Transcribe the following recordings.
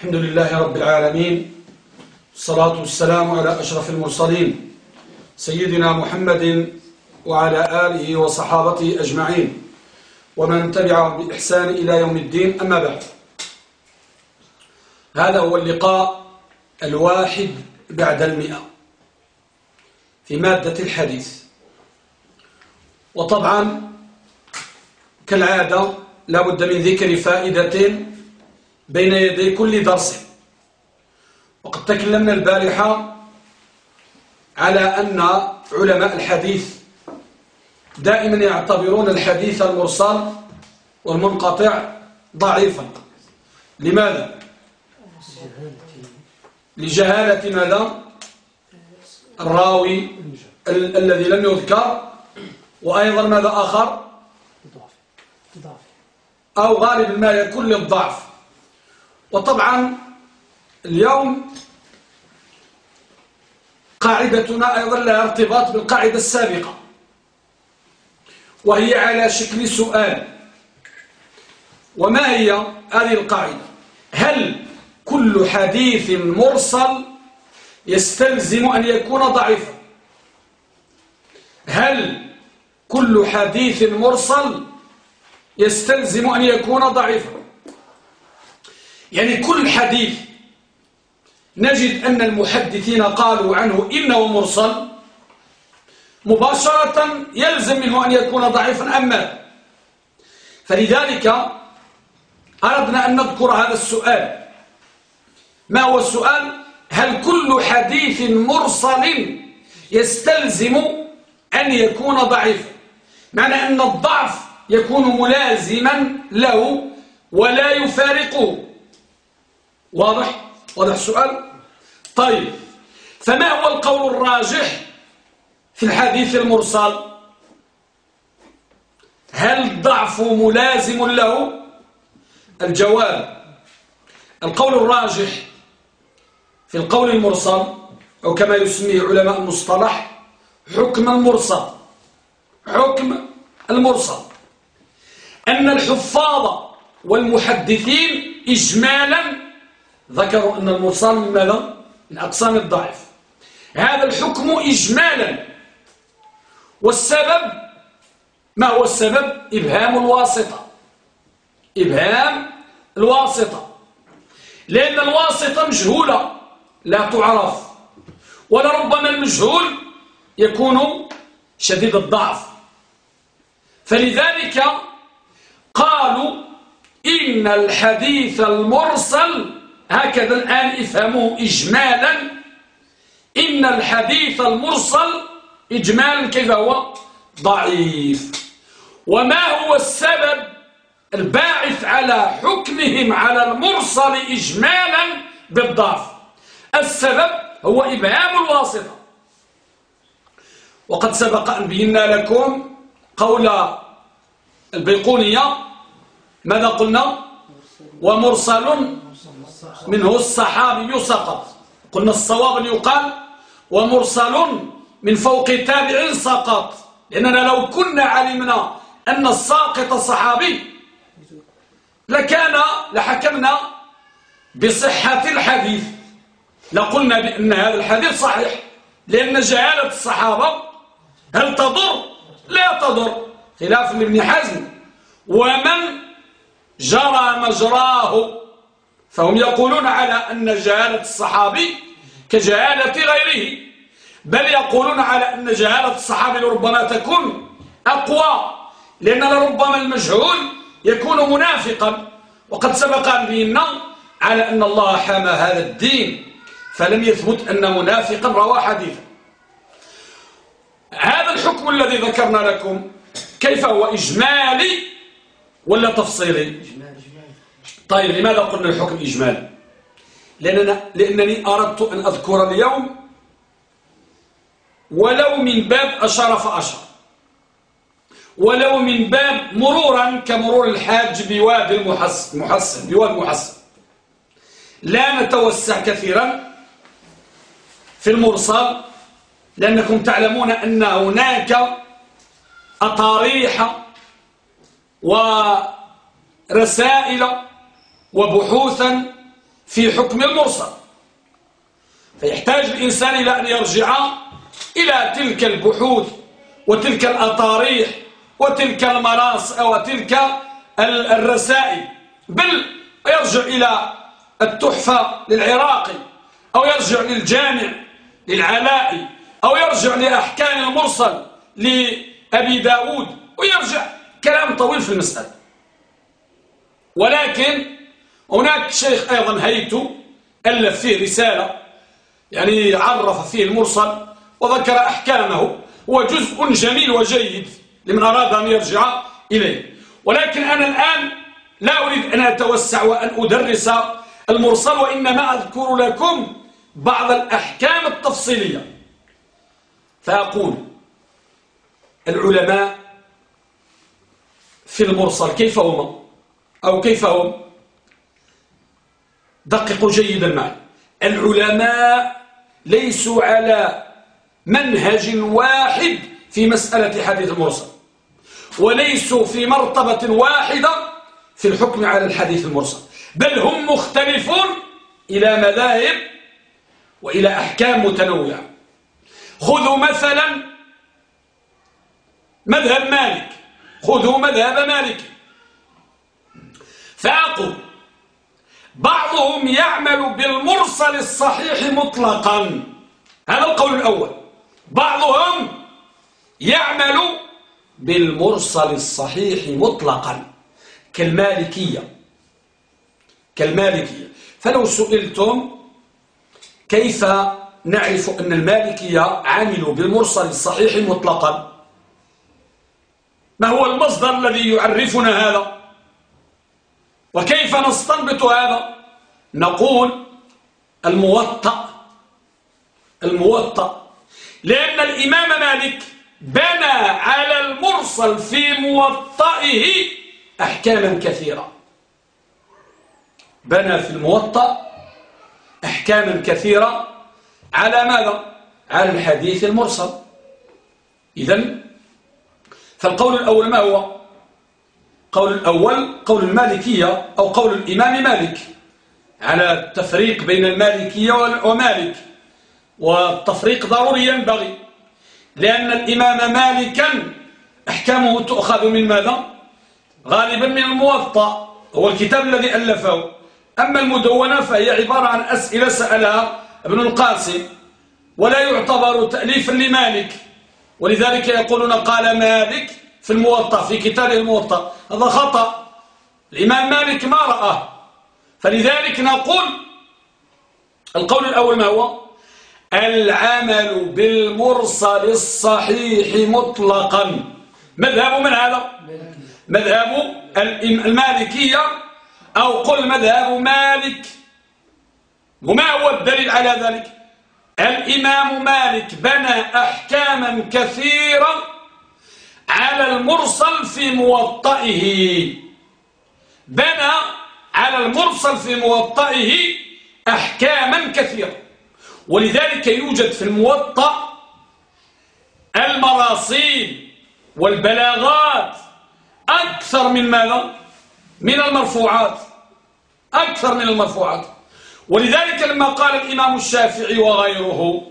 الحمد لله رب العالمين، والصلاة والسلام على أشرف المرسلين سيدنا محمد وعلى آله وصحابته أجمعين ومن تبعهم بإحسان إلى يوم الدين. أما بعد، هذا هو اللقاء 1 في مادة الحديث. وطبعا كالعادة لا بد من ذكر فائدة بين يدي كل درس. وقد تكلمنا البارحة على أن علماء الحديث دائما يعتبرون الحديث المرسل والمنقطع ضعيفا. لماذا؟ لجهالة ماذا؟ الراوي الذي لم يذكر، وأيضا ماذا آخر؟ أو غالبا ما يكون للضعف. وطبعا اليوم قاعدتنا أيضا لها ارتباط بالقاعدة السابقة، وهي على شكل سؤال. وما هي هذه القاعدة؟ هل كل حديث مرسل يستلزم أن يكون ضعيفا؟ هل كل حديث مرسل يستلزم أن يكون ضعيفا؟ يعني كل حديث نجد أن المحدثين قالوا عنه إنه مرسل مباشرة يلزم منه أن يكون ضعيفا أما. فلذلك أردنا أن نذكر هذا السؤال. ما هو السؤال؟ هل كل حديث مرسل يستلزم أن يكون ضعيفا؟ معنى أن الضعف يكون ملازما له ولا يفارقه. واضح السؤال؟ طيب، فما هو القول الراجح في الحديث المرسل؟ هل الضعف ملازم له؟ الجواب: القول الراجح في القول المرسل، أو كما يسميه علماء المصطلح حكم المرسل، أن الحفاظ والمحدثين إجمالا ذكروا أن المرسل من ماذا؟ من أقسام الضعف. هذا الحكم إجمالا. والسبب، ما هو السبب؟ إبهام الواسطة. لأن الواسطة مجهولة لا تعرف، ولربما المجهول يكون شديد الضعف. فلذلك قالوا إن الحديث المرسل، هكذا الآن افهموه إجمالا، إن الحديث المرسل إجمالا كيف هو؟ ضعيف. وما هو السبب الباعث على حكمهم على المرسل إجمالا بالضعف؟ السبب هو إبهام الواسطة. وقد سبق أن بينا لكم قول البيقونية. ماذا قلنا؟ ومرسل منه الصحابي سقط. قلنا الصواب أن يقال ومرسل من فوق تابع سقط، لأننا لو كنا علمنا أن الساقط صحابي لحكمنا بصحة الحديث، لقلنا بأن هذا الحديث صحيح، لأن جهالة الصحابة هل تضر؟ لا تضر، خلاف لابن حزم ومن جرى مجراه، فهم يقولون على أن جهالة الصحابي كجهالة غيره، بل يقولون على أن جهالة الصحابي لربما تكون أقوى، لأن لربما المجهول يكون منافقا. وقد سبق أن بينا على أن الله حمى هذا الدين، فلم يثبت أن منافقا روى حديثا. هذا الحكم الذي ذكرنا لكم كيف هو؟ إجمالي ولا تفصيلي؟ طيب، لماذا قلنا الحكم إجمالي؟ لأنني أردت أن أذكر اليوم ولو من باب أشار فأشار، ولو من باب مرورا كمرور الحاج بوادي المحسن. لا نتوسع كثيرا في المرسل، لأنكم تعلمون أن هناك أطاريح ورسائل وبحوثا في حكم المرسل، فيحتاج الإنسان إلى أن يرجع إلى تلك البحوث وتلك الأطاريح وتلك وتلك الرسائل، بل يرجع إلى التحفة للعراقي، أو يرجع للجامع للعلائي، أو يرجع لأحكام المرسل لأبي داود، ويرجع كلام طويل في المسألة. ولكن هناك شيخ أيضا هيتو ألف فيه رسالة يعني عرف فيه المرسل وذكر أحكامه، هو جزء جميل وجيد لمن أراد أن يرجع إليه. ولكن أنا الآن لا أريد أن أتوسع وأن أدرس المرسل، وإنما أذكر لكم بعض الأحكام التفصيلية. فأقول العلماء في المرسل كيف هم أو كيف هم؟ دققوا جيدا معي. العلماء ليسوا على منهج واحد في مسألة حديث المرسل، وليسوا في مرتبة واحدة في الحكم على الحديث المرسل، بل هم مختلفون إلى مذاهب وإلى أحكام متنوعة. خذوا مثلا مذهب مالك، خذوا مذهب مالك، فأقول بعضهم يعمل بالمرسل الصحيح مطلقا، هذا القول الأول. بعضهم يعمل بالمرسل الصحيح مطلقا كالمالكية. فلو سئلتم كيف نعرف أن المالكية عملوا بالمرسل الصحيح مطلقا، ما هو المصدر الذي يعرفنا هذا؟ وكيف نستنبط هذا؟ نقول الموطأ، لأن الإمام مالك بنى على المرسل في موطئه أحكاما كثيرة، بنى في الموطأ أحكاما كثيرة على ماذا؟ على الحديث المرسل. إذن فالقول الأول ما هو؟ قول الأول قول المالكية أو قول الإمام مالك على التفريق بين المالكية ومالك، والتفريق ضروري ينبغي، لأن الإمام مالكا أحكامه تؤخذ من ماذا؟ غالبا من الموطأ، هو الكتاب الذي ألفه. أما المدونة فهي عبارة عن أسئلة سألها ابن القاسم، ولا يعتبر تأليفا لمالك، ولذلك يقولون قال مالك في الموطأ في كتابه الموطأ، هذا خطأ، الإمام مالك ما رآه. فلذلك نقول القول الأول ما هو؟ العمل بالمرسل الصحيح مطلقا. مذهب من هذا؟ مذهب المالكية، أو قل مذهب مالك. وما هو الدليل على ذلك؟ الإمام مالك بنى أحكاما كثيرة على المرسل في موطئه، بنى على المرسل في موطئه أحكاما كثيرة، ولذلك يوجد في الموطأ المراسيل والبلاغات أكثر من ماذا؟ من المرفوعات، أكثر من المرفوعات. ولذلك لما قال الإمام الشافعي وغيره،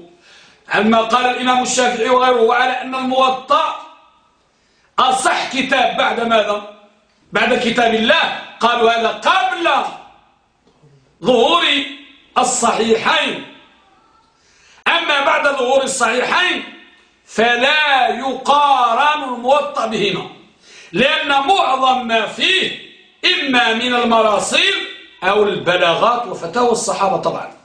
على أن الموطأ أصح كتاب بعد ماذا؟ بعد كتاب الله، قالوا هذا قبل ظهور الصحيحين. أما بعد ظهور الصحيحين فلا يقارن الموطأ بهما، لأن معظم ما فيه إما من المراسيل أو البلاغات وفتاوى الصحابة طبعا.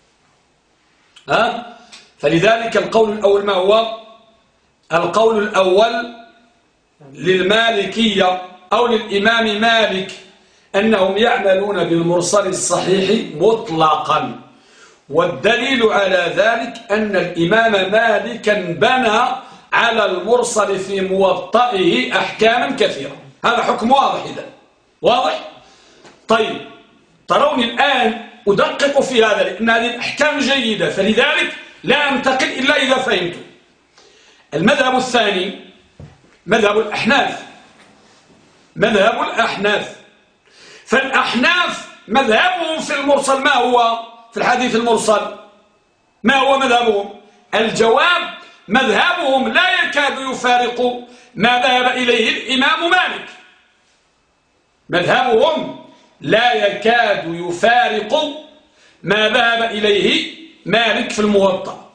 فلذلك القول الأول ما هو؟ القول الأول للمالكية أو للإمام مالك أنهم يعملون بالمرسل الصحيح مطلقا، والدليل على ذلك أن الإمام مالكا بنى على المرسل في موطئه أحكاما كثيرة. هذا حكم واضح إذا، واضح؟ طيب ترون الآن أدقق في هذا لأن هذه الأحكام جيدة، فلذلك لا أنتقل إلا إذا فهمت. المذهب الثاني مذهب الأحناف. فالأحناف مذهبهم في المرسل ما هو؟ في الحديث المرسل ما هو مذهبهم؟ الجواب مذهبهم لا يكاد يفارق ما ذهب إليه الإمام مالك. مذهبهم لا يكاد يفارق ما ذهب إليه مالك في الموطأ.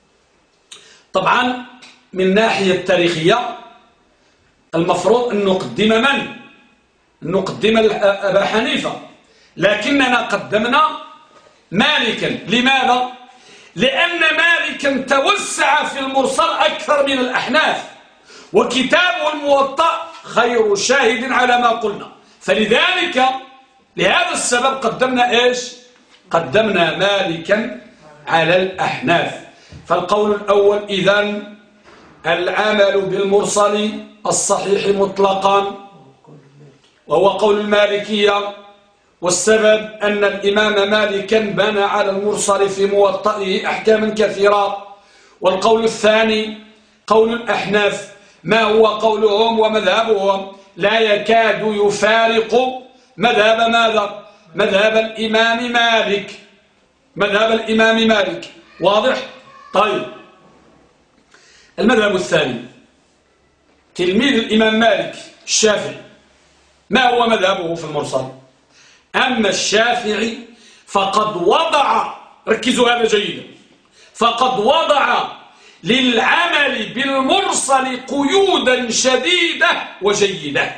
طبعا من الناحية التاريخية المفروض أن نقدم من؟ نقدم أبا حنيفة، لكننا قدمنا مالكا. لماذا؟ لأن مالكا توسع في المرسل أكثر من الأحناف، وكتابه الموطأ خير شاهد على ما قلنا. فلذلك لهذا السبب قدمنا إيش؟ قدمنا مالكا على الأحناف. فالقول الأول إذن العمل بالمرسل الصحيح مطلقا، وهو قول المالكية، والسبب أن الإمام مالكا بنى على المرسل في موطئه أحكاما كثيرة. والقول الثاني قول الأحناف، ما هو قولهم ومذهبهم؟ لا يكاد يفارق مذهب ماذا؟ مذهب الإمام مالك. مذهب الإمام مالك واضح؟ طيب، المذهب الثاني تلميذ الإمام مالك الشافعي، ما هو مذهبه في المرسل؟ أما الشافعي فقد وضع، ركزوا هذا جيدا، فقد وضع للعمل بالمرسل قيودا شديدة وجيدة.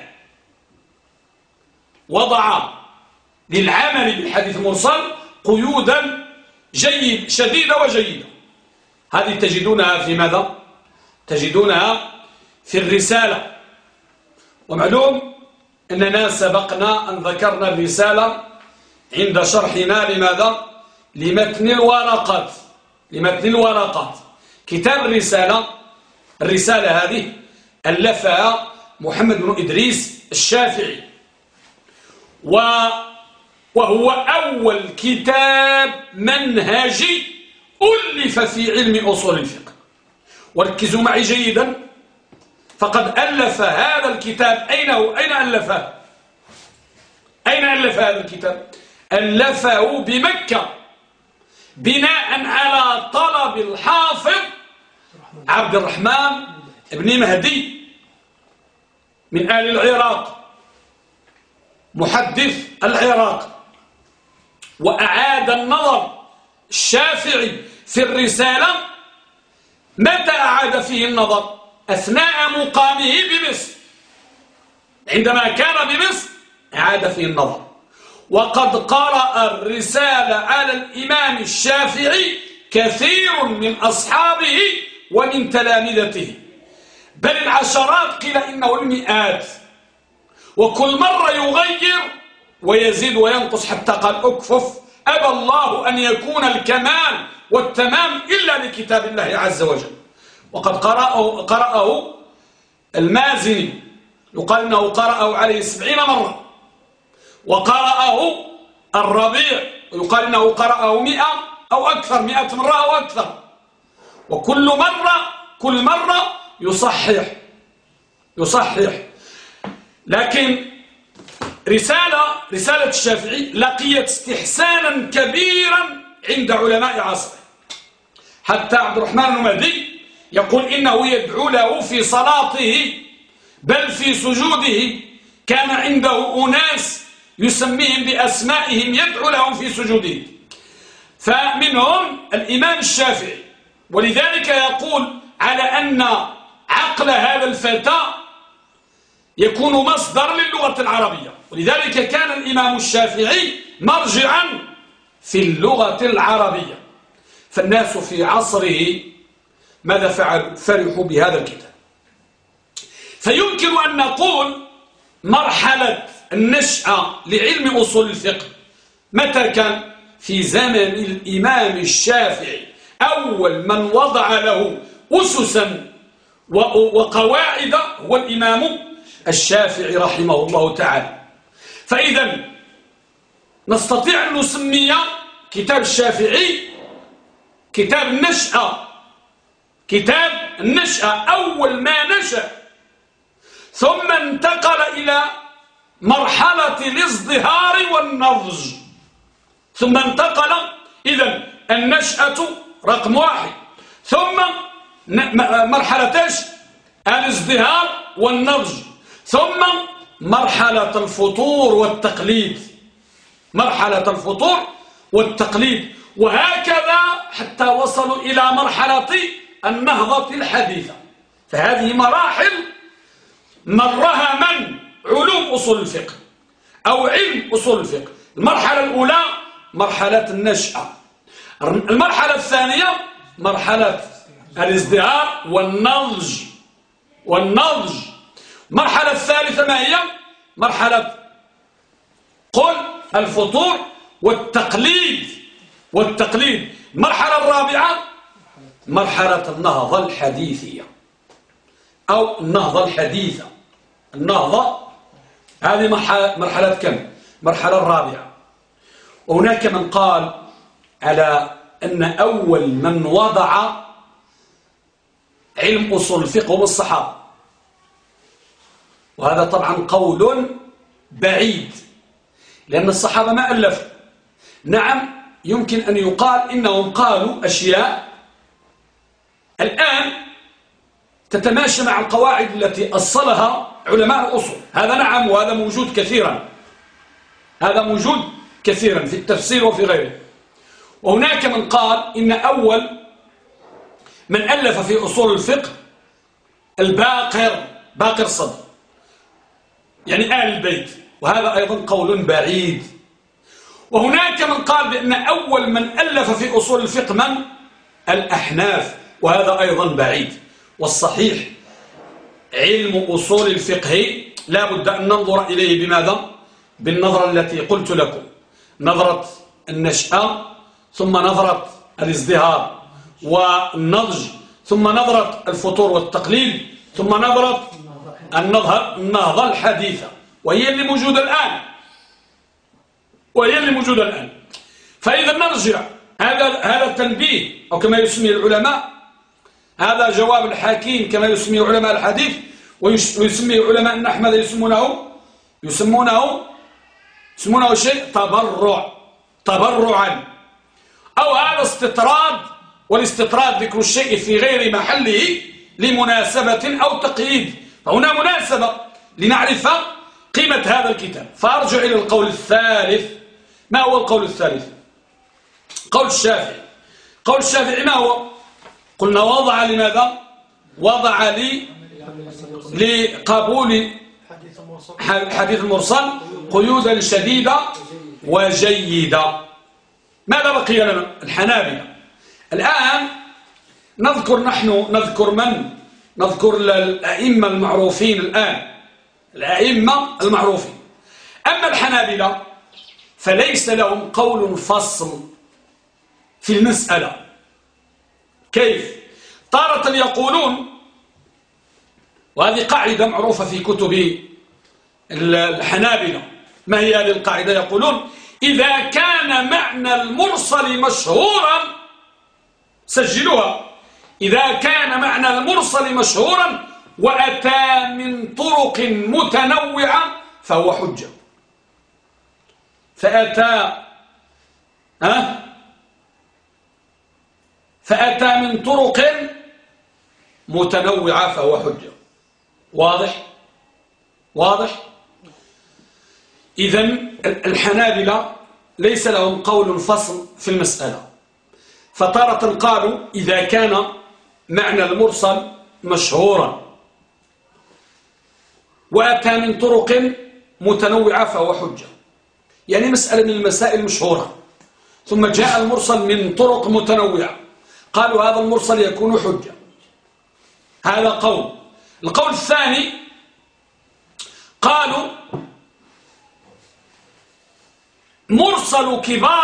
وضع للعمل بالحديث المرسل قيودا شديدة وجيدة. هذه تجدونها في ماذا؟ تجدونها في الرسالة. ومعلوم أننا سبقنا أن ذكرنا الرسالة عند شرحنا لماذا؟ لمتن الورقات. لمتن الورقات كتاب الرسالة هذه ألفها محمد بن إدريس الشافعي، وهو أول كتاب منهجي ألف في علم أصول الفقه. وركزوا معي جيدا، فقد ألف هذا الكتاب أين ألفه؟ أين ألف هذا الكتاب؟ ألفه بمكة بناء على طلب الحافظ عبد الرحمن بن مهدي من آل العراق، محدث العراق. وأعاد النظر الشافعي في الرسالة. متى أعاد فيه النظر؟ أثناء مقامه بمصر. عندما كان بمصر أعاد فيه النظر. وقد قرأ الرسالة على الإمام الشافعي كثير من أصحابه ومن تلامذته، بل العشرات، قيل إنه المئات. وكل مرة يغير ويزيد وينقص حتى قال أكفف، أبى الله أن يكون الكمال والتمام إلا لكتاب الله عز وجل. وقد قرأه المازني، يقال أنه قرأه عليه 70 مرة. وقرأه الربيع، ويقال أنه قرأه 100 أو أكثر، 100 مرة أو أكثر. وكل مرة يصحح. لكن رسالة الشافعي لقيت استحسانا كبيرا عند علماء عصره، حتى عبد الرحمن المهدي يقول إنه يدعو له في صلاته بل في سجوده. كان عنده أناس يسميهم بأسمائهم يدعو لهم في سجوده، فمنهم الإمام الشافعي. ولذلك يقول على أن عقل هذا الفتى يكون مصدر للغة العربية. ولذلك كان الإمام الشافعي مرجعا في اللغة العربية. فالناس في عصره ماذا فعلوا؟ فرحوا بهذا الكتاب. فيمكن أن نقول مرحلة النشأة لعلم أصول الفقه متى كان؟ في زمن الإمام الشافعي. أول من وضع له أسسا وقواعد هو الإمام الشافعي رحمه الله تعالى. فإذا نستطيع أن نسمي كتاب الشافعي كتاب النشأة. كتاب النشأة، أول ما نشأ، ثم انتقل إلى مرحلة الازدهار والنضج، ثم انتقل إذن النشأة رقم 1، ثم مرحلة الازدهار والنضج، ثم مرحلة الفطور والتقليد، مرحلة الفطور والتقليد، وهكذا حتى وصلوا إلى مرحلة النهضة الحديثة. فهذه مراحل مرها من علوم أصول الفقه أو علم أصول الفقه. المرحلة الأولى مرحلة النشأة، المرحلة الثانية مرحلة الازدهار والنضج. المرحلة الثالثة ما هي؟ مرحلة الفطور والتقليد. المرحلة الرابعة مرحلة النهضة الحديثية أو النهضة الحديثة. النهضة هذه مرحلة كم؟ مرحلة الرابعة. وهناك من قال على أن أول من وضع علم أصول الفقه هو الصحابة، وهذا طبعا قول بعيد، لأن الصحابة ما ألفوا. نعم يمكن أن يقال إنهم قالوا أشياء الآن تتماشى مع القواعد التي أصلها علماء الأصول، هذا نعم، وهذا موجود كثيرا، هذا موجود كثيرا في التفسير وفي غيره. وهناك من قال إن أول من ألف في أصول الفقه باقر الصدر، يعني آل البيت، وهذا أيضا قول بعيد. وهناك من قال بأن أول من ألف في أصول الفقه من؟ الأحناف، وهذا أيضا بعيد. والصحيح علم أصول الفقه لا بد أن ننظر إليه بماذا؟ بالنظرة التي قلت لكم، نظرة النشأة، ثم نظرة الازدهار والنضج، ثم نظرة الفطور والتقليد، ثم نظرة النهضة الحديثة، وهي اللي موجودة الآن. فإذا نرجع، هذا تنبيه، أو كما يسميه العلماء، هذا جواب الحكيم كما يسميه علماء الحديث، ويسميه علماء النحو ماذا يسمونه شيء تبرعا، أو هذا استطراد، والاستطراد ذكر الشيء في غير محله لمناسبة أو تقييد، فهنا مناسبة لنعرف قيمة هذا الكتاب. فأرجع إلى القول الثالث. ما هو القول الثالث؟ قول الشافعي. قول الشافعي ما هو؟ قلنا وضع لماذا؟ وضع لقبول حديث المرسل قيودا شديدة وجيدة. ماذا بقي لنا؟ الحنابلة. الآن نذكر الأئمة المعروفين الآن، الأئمة المعروفين. أما الحنابلة فليس لهم قول فصل في المسألة. كيف؟ تارة يقولون، وهذه قاعدة معروفة في كتب الحنابلة، ما هي هذه القاعدة؟ يقولون إذا كان معنى المرسل مشهورا، سجلوها، إذا كان معنى المرسل مشهورا وأتى من طرق متنوعة فهو حجة. فأتى من طرق متنوعة فهو حجة. واضح؟ إذن الحنابلة ليس لهم قول فصل في المسألة، فتارة قالوا إذا كان معنى المرسل مشهورا وأتى من طرق متنوعة فهو حجة، يعني مسألة من المسائل المشهورة ثم جاء المرسل من طرق متنوعة، قالوا هذا المرسل يكون حجة. هذا قول. القول الثاني قالوا مرسل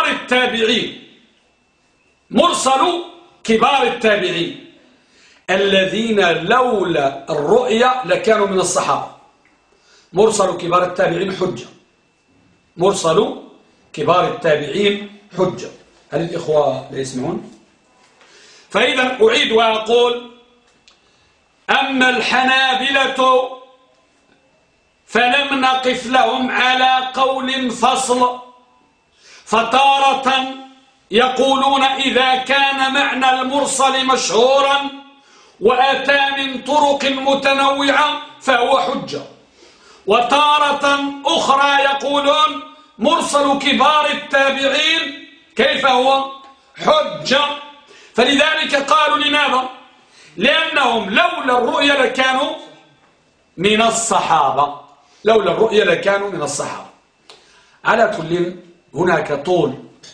كبار التابعين الذين لولا الرؤيا لكانوا من الصحابة. مرسل كبار التابعين حجة. مرسل كبار التابعين حجة. هل الإخوة لا يسمعون؟ فإذا أعيد وأقول أما الحنابلة فلم نقف لهم على قول فصل، فتارة يقولون إذا كان معنى المرسل مشهورا وأتى من طرق متنوعة فهو حجة، وتارة أخرى يقولون مرسل كبار التابعين كيف هو حجة. فلذلك قالوا لماذا؟ لأنهم لولا الرؤية لكانوا من الصحابة، لولا الرؤية لكانوا من الصحابة. على كل هناك طول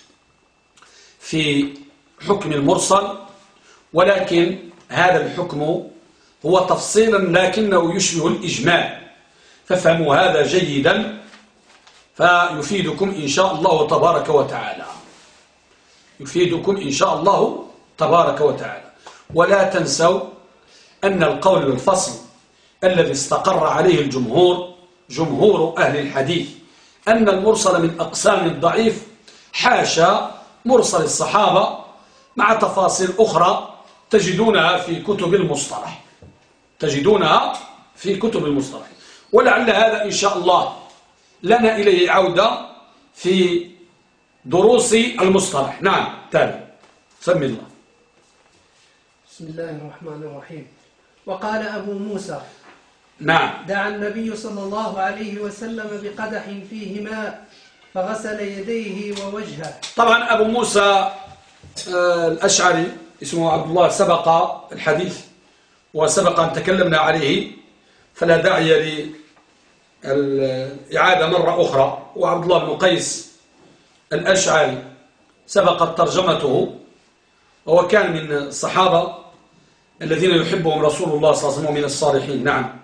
في حكم المرسل، ولكن هذا الحكم هو تفصيلا لكنه يشبه الإجمال، فافهموا هذا جيدا فيفيدكم إن شاء الله تبارك وتعالى، يفيدكم إن شاء الله تبارك وتعالى. ولا تنسوا أن القول بالفصل الذي استقر عليه الجمهور، جمهور أهل الحديث، أن المرسل من أقسام الضعيف، حاشا مرسل الصحابة، مع تفاصيل أخرى تجدونها في كتب المصطلح، تجدونها في كتب المصطلح. ولعل هذا إن شاء الله لنا إليه عودة في دروس المصطلح. نعم تالي سمي الله. بسم الله الرحمن الرحيم. وقال أبو موسى نعم دعا النبي صلى الله عليه وسلم بقدح فيه ماء فغسل يديه ووجهه. طبعا أبو موسى الأشعري اسمه عبد الله، سبق الحديث وسبق أن تكلمنا عليه، فلا داعي للإعادة مرة أخرى. وعبد الله بن قيس الأشعري سبقت ترجمته، وهو كان من الصحابة الذين يحبهم رسول الله صلى الله عليه وسلم من الصالحين. نعم.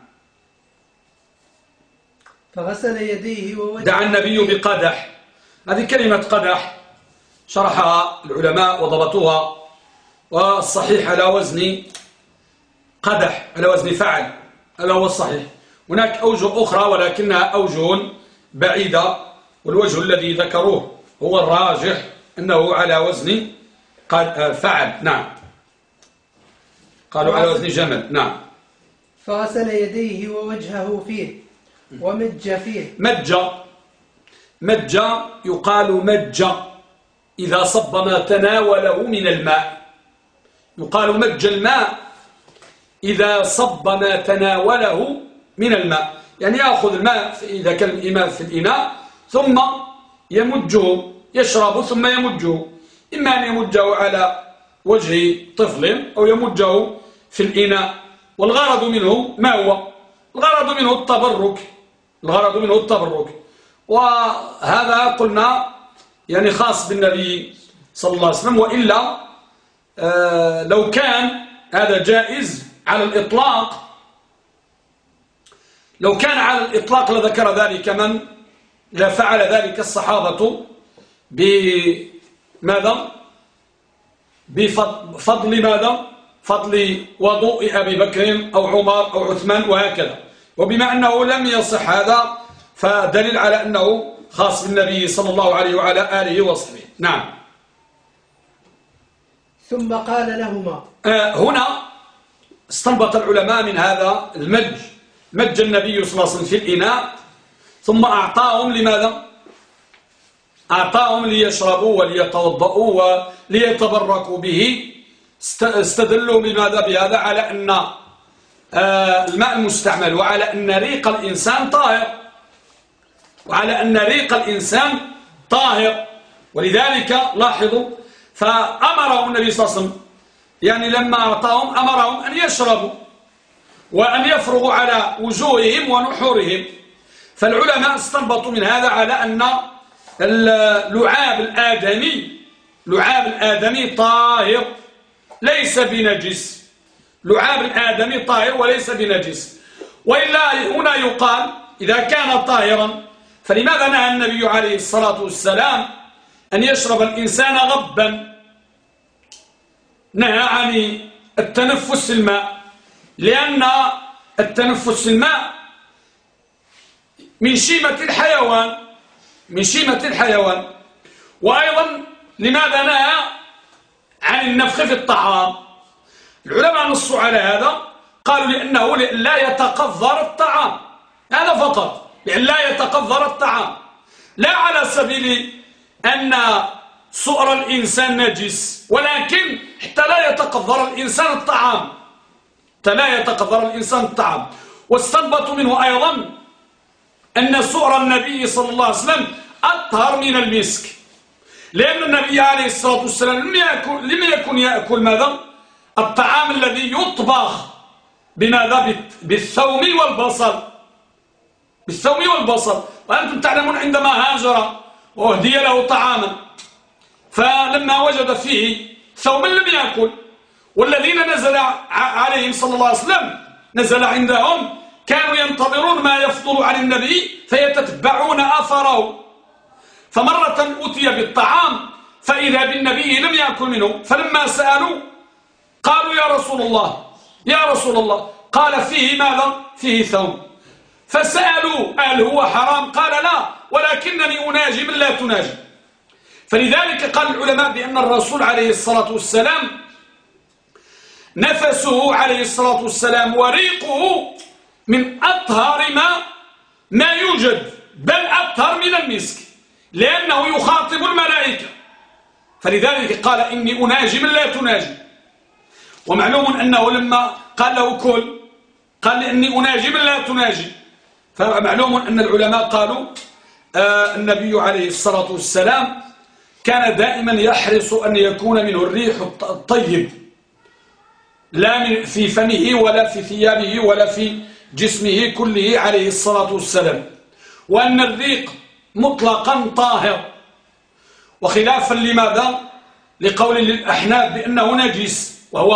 فغسل يديه ووجهه. دعا النبي بقدح، هذه كلمة قدح شرحها العلماء وضبطوها، والصحيح على وزن قدح، على وزن فعل، هذا هو الصحيح. هناك أوجه أخرى ولكنها أوجه بعيدة، والوجه الذي ذكروه هو الراجح أنه على وزن فعل. نعم، قالوا على وزن جمل. نعم. فغسل يديه ووجهه فيه ومج فيه. مج يقال مج إذا صب ما تناوله من الماء، يقال مج الماء إذا صب ما تناوله من الماء، يعني يأخذ الماء إذا كان الإماء في الإناء ثم يمجه، يشرب ثم يمجه، إما أن يمجه على وجه طفل أو يمجه في الإناء. والغرض منه ما هو؟ الغرض منه التبرك، الغرض منه التبرك. وهذا قلنا يعني خاص بالنبي صلى الله عليه وسلم، وإلا لو كان هذا جائز على الإطلاق، لو كان على الإطلاق لذكر ذلك من لا فعل ذلك الصحابة بماذا؟ بفضل ماذا؟ فضل وضوء أبي بكر أو عمر أو عثمان وهكذا. وبما أنه لم يصح هذا فدليل على أنه خاص بالنبي صلى الله عليه وعلى آله وصحبه. نعم. ثم قال لهما. هنا استنبط العلماء من هذا المج، مج النبي صلى الله عليه وسلم في الإناء ثم أعطاهم لماذا؟ أعطاهم ليشربوا وليتوضؤوا وليتبركوا به. استدلوا بماذا؟ بهذا على أن الماء المستعمل، وعلى أن ريق الإنسان طاهر، وعلى أن ريق الإنسان طاهر. ولذلك لاحظوا فأمرهم النبي صلى الله عليه وسلم، يعني لما أعطاهم أمرهم أن يشربوا وأن يفرغوا على وجوههم ونحورهم. فالعلماء استنبطوا من هذا على أن اللعاب الآدمي طاهر ليس بنجس، لعاب الآدمي طاهر وليس بنجس. وإلا هنا يقال إذا كان طاهرا فلماذا نهى النبي عليه الصلاة والسلام أن يشرب الإنسان غبا؟ نهى عن التنفس الماء، لأن التنفس الماء من شيمة الحيوان، من شيمة الحيوان. وأيضا لماذا نهى عن النفخ في الطعام؟ العلماء نصوا على هذا، قالوا لأنه لا يتقذر الطعام، هذا فقط، لأن لا يتقذر الطعام، لا على سبيل أن سؤر الإنسان نجس، ولكن حتى لا يتقذر الإنسان الطعام، حتى لا يتقذر الإنسان الطعام. واستنبط منه أيضا أن سؤر النبي صلى الله عليه وسلم أطهر من المسك، لأن النبي عليه الصلاة والسلام لم يكن يأكل ماذا؟ الطعام الذي يطبخ بماذا؟ بالثوم والبصل، بالثوم والبصل. وأنتم تعلمون عندما هاجر وأهدي له طعاما فلما وجد فيه ثوما لم يأكل، والذين نزل عليهم صلى الله عليه وسلم نزل عندهم كانوا ينتظرون ما يفضل عن النبي فيتتبعون أثره، فمرة أتي بالطعام فإذا بالنبي لم يأكل منه، فلما سألوا قالوا يا رسول الله يا رسول الله، قال فيه ماذا؟ فيه ثوم. فسألوا هل هو حرام؟ قال لا، ولكنني أناجي من لا تناجي. فلذلك قال العلماء بأن الرسول عليه الصلاة والسلام نفسه عليه الصلاة والسلام وريقه من أطهر ما يوجد، بل أطهر من المسك، لأنه يخاطب الملائكة، فلذلك قال إني أناجي من لا تناجي. ومعلوم أنه لما قال له كل قال إني أناجي من لا تناجي، فمعلوم أن العلماء قالوا النبي عليه الصلاة والسلام كان دائما يحرص أن يكون منه الريح الطيب، لا في فمه ولا في ثيابه ولا في جسمه كله عليه الصلاة والسلام، وأن الريق مطلقا طاهر، وخلافا لماذا؟ لقول للأحناف بأنه نجس، وهو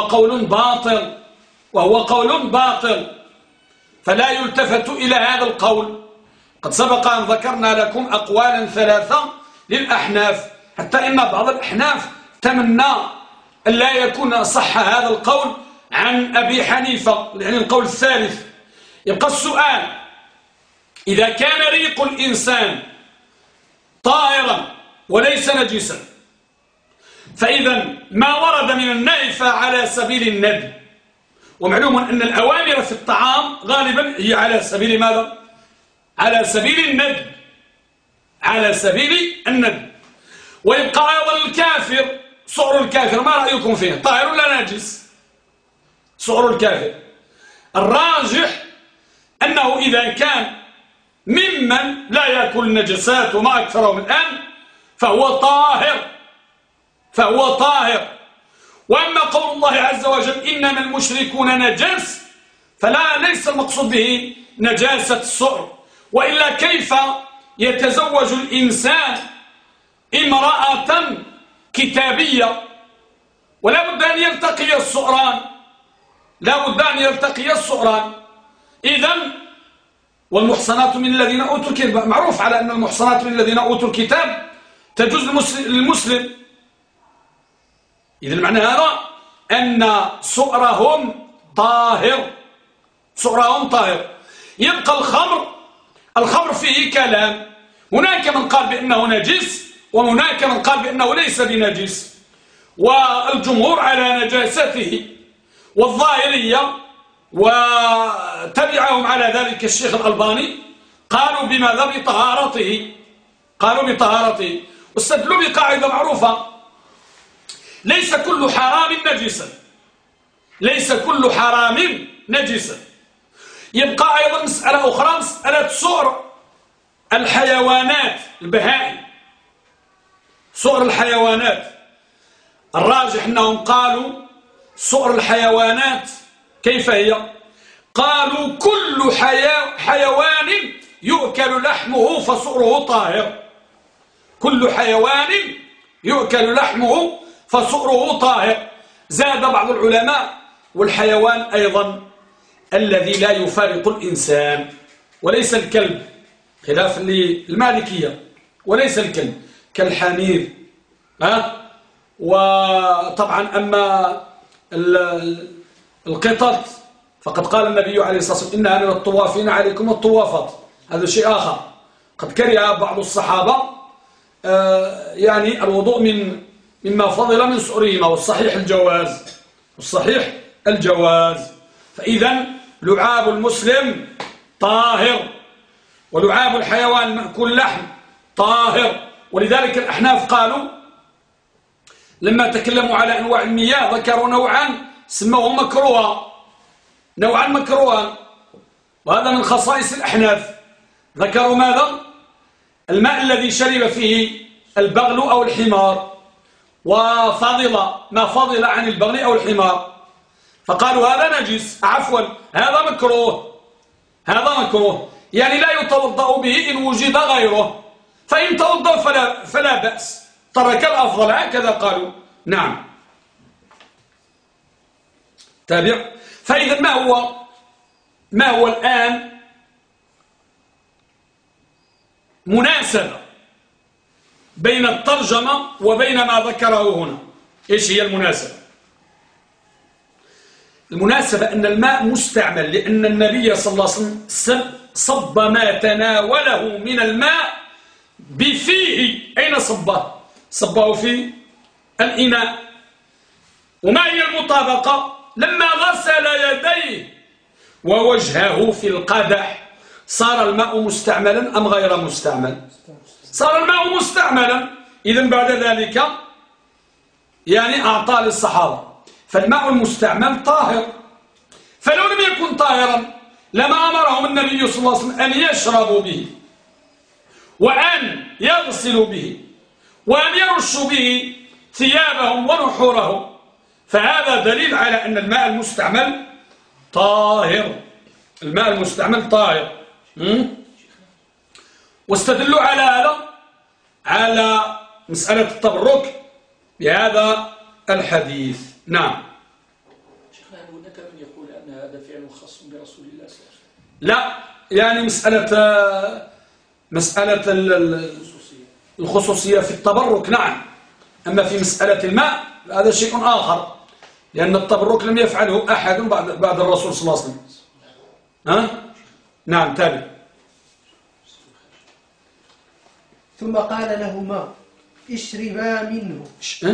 قول باطل، فلا يلتفت إلى هذا القول. قد سبق أن ذكرنا لكم أقوالا ثلاثة للأحناف، حتى إن بعض الأحناف تمنى أن لا يكون صح هذا القول عن أبي حنيفة، يعني القول الثالث. يبقى السؤال: إذا كان ريق الإنسان طاهرا وليس نجسا، فإذا ما ورد من النهي فعلى سبيل الندب، ومعلوم أن الأوامر في الطعام غالبا هي على سبيل ماذا؟ على سبيل الندب، على سبيل الندب. ويبقى أيضا الكافر، سعر الكافر ما رأيكم فيه؟ طاهر ولا نجس؟ سعر الكافر الراجح أنه إذا كان ممن لا يأكل النجسات وما أكثرهم الآن فهو طاهر. وأما قول الله عز وجل إنما المشركون نجس، ليس المقصود به نجاسة السعر، وإلا كيف يتزوج الإنسان امرأة كتابية ولا بد أن يلتقي السعران، إذن والمحصنات من الذين أوتوا الكتاب، معروف على أن المحصنات من الذين أوتوا الكتاب تجوز للمسلم. إذن معنى هذا أن سؤرهم طاهر. يبقى الخمر فيه كلام، هناك من قال بأنه نجس وهناك من قال بأنه ليس بنجس، والجمهور على نجاسته، والظاهرية وتبعهم على ذلك الشيخ الألباني قالوا بماذا؟ بطهارته. واستدلوا بقاعدة معروفة: ليس كل حرام نجسا. يبقى أيضا مسألة أخرى، مسألة سؤر الحيوانات، البهائم، سؤر الحيوانات. الراجح أنهم قالوا سؤر الحيوانات كيف هي؟ قالوا كل حيوان يؤكل لحمه فسؤره طاهر. كل حيوان يؤكل لحمه فسؤره طاهر. زاد بعض العلماء: والحيوان أيضا الذي لا يفارق الإنسان، وليس الكلب، خلاف للمالكية، وليس الكلب كالحمير. وطبعا أما القطط فقد قال النبي عليه الصلاة والسلام: إنها من الطوافين عليكم الطوافات. هذا شيء آخر. قد كره بعض الصحابة يعني الوضوء مما فضل من سؤرهما، والصحيح الجواز. فإذا لعاب المسلم طاهر ولعاب الحيوان المأكول لحم طاهر. ولذلك الأحناف قالوا لما تكلموا على أنواع المياه ذكروا نوعا سموه مكروها، نوعا مكروها، وهذا من خصائص الأحناف. ذكروا ماذا؟ الماء الذي شرب فيه البغل أو الحمار وفضل ما فضل عن البغل أو الحمار، فقالوا هذا نجس، عفوا هذا مكروه، هذا مكروه، يعني لا يتوضأ به إن وجد غيره، فإن توضأ فلا بأس، ترك الأفضل، هكذا قالوا. نعم تابع. فإذا ما هو الآن مناسبة بين الترجمة وبين ما ذكره هنا؟ إيش هي المناسبة؟ المناسبة أن الماء مستعمل، لأن النبي صلى الله عليه وسلم صب ما تناوله من الماء بفيه. أين صبه؟ صبه في الإناء. وما هي المطابقة؟ لما غسل يديه ووجهه في القدح صار الماء مستعملا أم غير مستعمل؟ صار الماء مستعملا. إذن بعد ذلك يعني أعطى للصحابة، فالماء المستعمل طاهر، فلو لم يكن طاهرا لما أمرهم النبي صلى الله عليه وسلم أن يشربوا به وأن يغسلوا به وأن يرشوا به ثيابهم ونحورهم. فهذا دليل على أن الماء المستعمل طاهر، الماء المستعمل طاهر. واستدلوا على هذا على مسألة التبرك بهذا الحديث. نعم. شيخنا هناك من يقول أن هذا فعل خاص برسول الله صلى الله عليه وسلم. لا، يعني مسألة الخصوصية في التبرك نعم، أما في مسألة الماء هذا شيء آخر، لأن التبرك لم يفعله أحد بعد الرسول صلى الله عليه وسلم. نعم تابع. ثم قال لهما اشربا منه.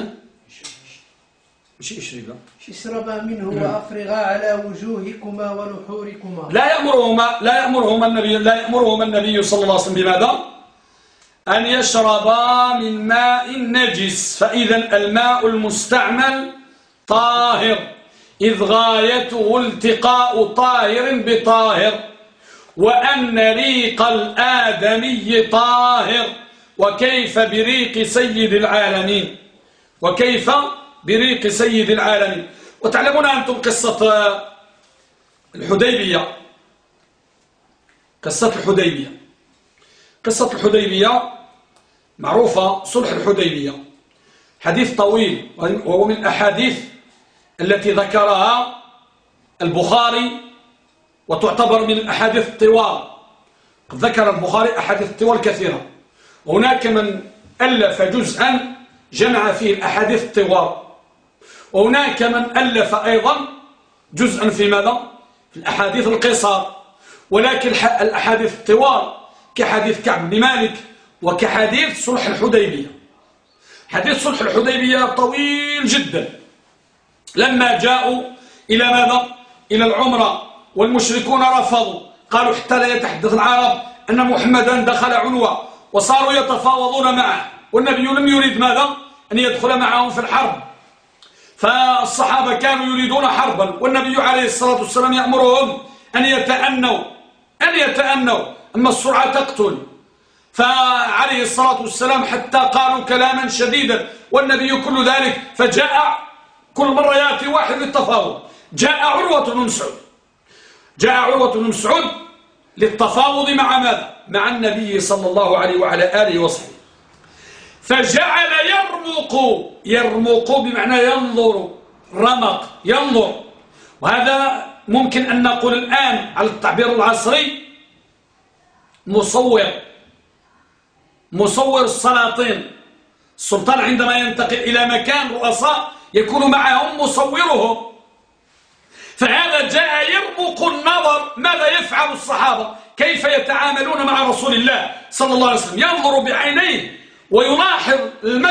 اشربا منه وأفرغا على وجوهكما ونحوركما. لا يأمرهما النبي صلى الله عليه وسلم بماذا؟ أن يشربا من ماء نجس. فإذا الماء المستعمل طاهر، إذ غايته التقاء طاهر بطاهر، وأن ريق الآدمي طاهر، وكيف بريق سيد العالمين، وكيف بريق سيد العالمين. وتعلمون أنتم قصة الحديبية، قصة الحديبية معروفة، صلح الحديبية حديث طويل، وهو من الأحاديث التي ذكرها البخاري وتعتبر من الأحاديث الطوال. قد ذكر البخاري أحاديث الطوال كثيرة، وهناك من ألف جزءا جمع فيه الأحاديث الطوال، وهناك من ألف أيضا جزءا في ماذا؟ في الأحاديث القصار. ولكن الأحاديث الطوال كحديث كعب بن مالك وكحديث صلح الحديبية. حديث صلح الحديبية طويل جدا. لما جاءوا إلى ماذا؟ إلى العمرة والمشركون رفضوا، قالوا حتى لا يتحدث العرب أن محمدا دخل عنوة، وصاروا يتفاوضون معه، والنبي لم يريد ماذا؟ أن يدخل معهم في الحرب. فالصحابة كانوا يريدون حربا، والنبي عليه الصلاة والسلام يأمرهم أن يتأنوا، أما السرعة تقتل. فعليه الصلاة والسلام حتى قالوا كلاما شديدا، والنبي كل ذلك، فجاء كل مرة يأتي واحد للتفاوض. جاء عروة بن مسعود للتفاوض مع ماذا؟ مع النبي صلى الله عليه وعلى آله وصحبه. فجعل يرمق بمعنى ينظر، رمق ينظر. وهذا ممكن أن نقول الآن على التعبير العصري مصور السلاطين. السلطان عندما ينتقل إلى مكان رؤساء يكون معهم مصورهم، فهذا جاء يرمق النظر. ماذا يفعل الصحابة؟ كيف يتعاملون مع رسول الله صلى الله عليه وسلم؟ ينظر بعينيه ويلاحظ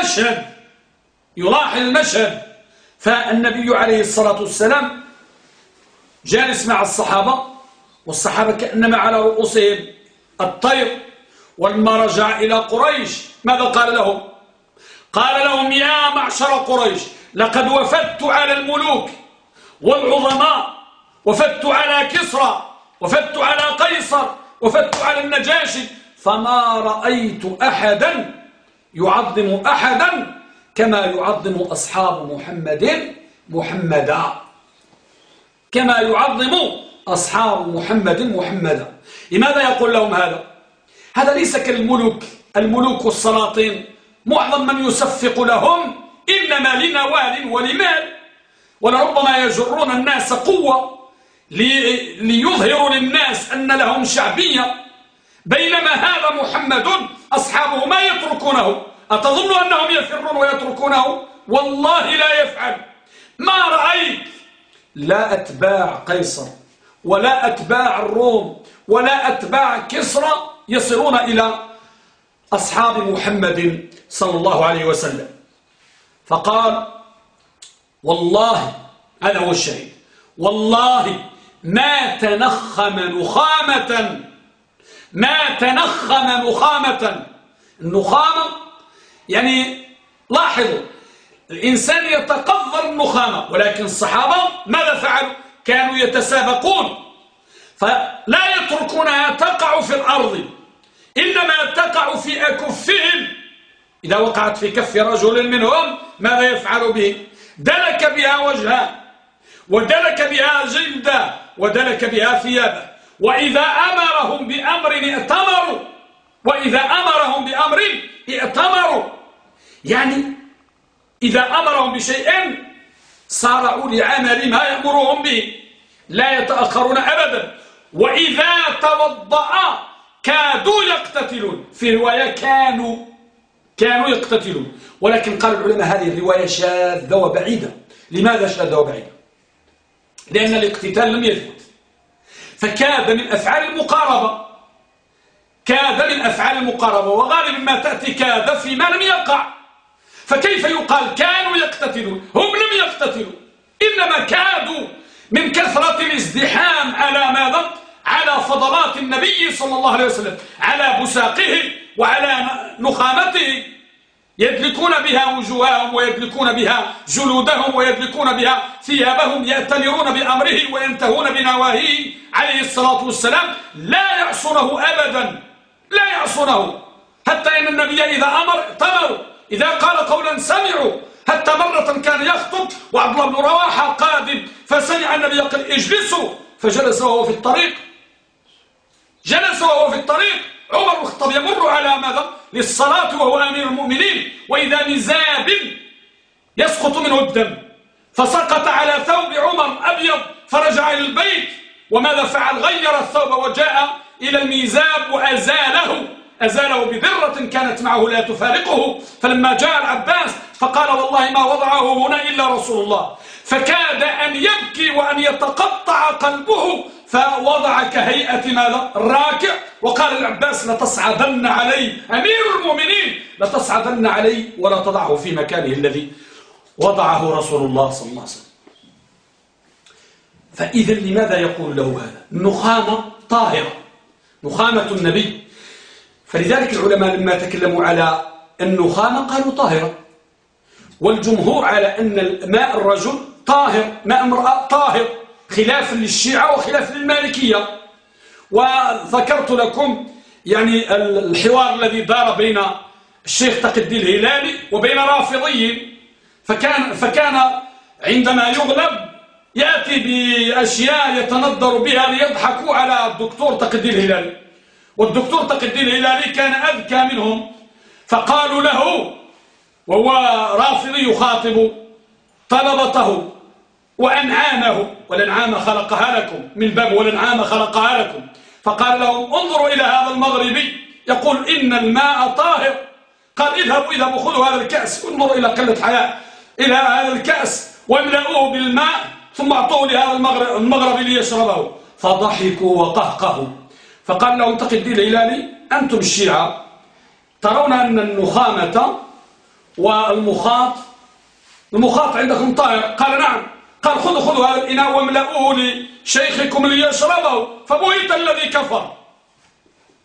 المشهد. فالنبي عليه الصلاة والسلام جالس مع الصحابة، والصحابة كأنما على رؤوسهم الطير. ولما رجع إلى قريش ماذا قال لهم؟ قال لهم يا معشر قريش لقد وفدت على الملوك والعظماء، وفدت على كسرى، وفدت على قيصر، وفدت على النجاشي، فما رأيت أحدا يعظم أحدا كما يعظم أصحاب محمدا، كما يعظم أصحاب محمدا. لماذا يقول لهم هذا؟ هذا ليس كالملوك، الملوك والسلاطين معظم من يصفق لهم إنما لنوال ولمال، ولربما يجرون الناس قوة ليظهروا للناس أن لهم شعبية، بينما هذا محمد أصحابه ما يتركونه. أتظن أنهم يفرون ويتركونه؟ والله لا يفعل. ما رأيت لا أتباع قيصر ولا أتباع الروم ولا أتباع كسرى يصلون إلى أصحاب محمد صلى الله عليه وسلم. فقال والله، هذا هو الشهيد، والله ما تنخم نخامة. النخامة يعني لاحظوا الإنسان يتقذر النخامة، ولكن الصحابة ماذا فعلوا؟ كانوا يتسابقون، فلا يتركونها تقع في الأرض، إنما تقع في أكفهم. إذا وقعت في كف رجل منهم ماذا يفعل به؟ دلك بها وجهه، ودلك بها جلده، ودلك بها ثيابه. وإذا أمرهم بأمر ائتمروا، يعني إذا أمرهم بشيء صارعوا لعمل ما يأمرهم به، لا يتأخرون أبدا. وإذا توضأ كادوا يقتتلون، في رواية كانوا يقتتلون. ولكن قال العلماء هذه الرواية شاذة وبعيدة. لماذا شاذة وبعيدة؟ لأن الاقتتال لم يثبت، فكاد من أفعال المقاربة، وغالبا ما تأتي كاد فيما لم يقع. فكيف يقال كانوا يقتتلون؟ هم لم يقتتلوا، إنما كادوا من كثرة الازدحام على ماذا؟ على فضلات النبي صلى الله عليه وسلم، على بساقه وعلى نخامته، يدلكون بها وجوههم، ويدلكون بها جلودهم، ويدلكون بها ثيابهم، يأتمرون بأمره وينتهون بنواهيه عليه الصلاة والسلام، لا يعصونه أبدا، لا يعصونه، حتى إن النبي إذا أمر ائتمروا، إذا قال قولا سمعوا. حتى مرة كان يخطب وعبد الله بن رواحة قادم، فسمع النبي يقول اجلسوا، فجلس وهو في الطريق، عمر بن الخطاب يمر على ماذا؟ للصلاة وهو أمير المؤمنين، وإذا مزاب يسقط منه الدم، فسقط على ثوب عمر أبيض، فرجع إلى البيت، وماذا فعل؟ غير الثوب وجاء إلى الميزاب وأزاله بذرة كانت معه لا تفارقه. فلما جاء العباس فقال والله ما وضعه هنا إلا رسول الله، فكاد أن يبكي وأن يتقطع قلبه، فوضع كهيئة ماذا؟ الراكع، وقال العباس لتصعدن علي أمير المؤمنين، لتصعدن علي ولا تضعه في مكانه الذي وضعه رسول الله صلى الله عليه وسلم. فإذا لماذا يقول له هذا؟ النخامة طاهرة، نخامة النبي. فلذلك العلماء لما تكلموا على النخامة قالوا طاهرة، والجمهور على أن ماء الرجل طاهر، ماء امرأة طاهر، خلافا للشيعة وخلافا للمالكية. وذكرت لكم يعني الحوار الذي دار بين الشيخ تقي الدين الهلالي وبين رافضي، فكان عندما يغلب يأتي بأشياء يتنظر بها ليضحكوا على الدكتور تقي الدين الهلالي، والدكتور تقي الدين الهلالي كان أذكى منهم، فقالوا له وهو رافضي يخاطب طلبته وأنعامه، والأنعام خلقها لكم من باب والأنعام خلقها لكم، فقال لهم انظروا إلى هذا المغربي يقول إن الماء طاهر، قال اذهبوا خذوا هذا الكأس، انظروا إلى قلة حياء، إلى هذا الكأس واملأوه بالماء ثم أعطوه لهذا المغربي ليشربه، فضحكوا وقهقهوا. فقال لهم تقي الدين الهلالي أنتم الشيعة ترون أن النخامة والمخاط عندكم طاهر؟ قال نعم. قال خذوا هذا الإناء واملأوه لشيخكم ليشربه، فبهت الذي كفر.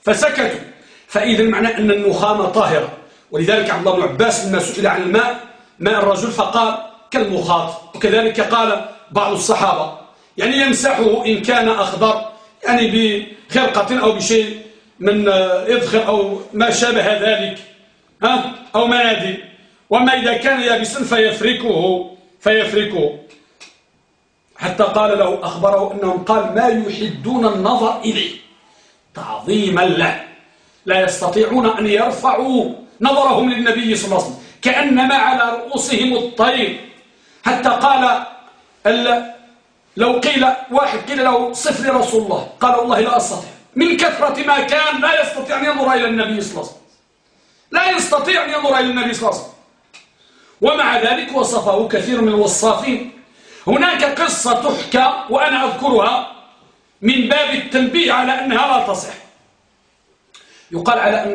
فسكتوا. فإذا معنى أن النخامة طاهرة. ولذلك عبد الله بن عباس لما سئل عن ماء الرجل فقال كالمخاط. وكذلك قال بعض الصحابة يعني يمسحه إن كان أخضر يعني بخرقة أو بشيء من إذخر أو ما شابه ذلك أو مناديل. وما إذا كان يابسا فيفركه حتى قال له أخبره أنهم قال ما يحدون النظر إليه تعظيما له، لا يستطيعون أن يرفعوا نظرهم للنبي صلى الله عليه وسلم كأنما على رؤوسهم الطير. حتى قال لو قيل واحد قيل له صف لي رسول الله قال والله لا أستطيع، من كثرة ما كان لا يستطيع أن ينظر إلى النبي صلى الله عليه وسلم، لا يستطيع أن ينظر إلى النبي صلى الله عليه وسلم. ومع ذلك وصفه كثير من الوصافين. هناك قصة تحكى وأنا أذكرها من باب التنبيه على أنها لا تصح. يقال على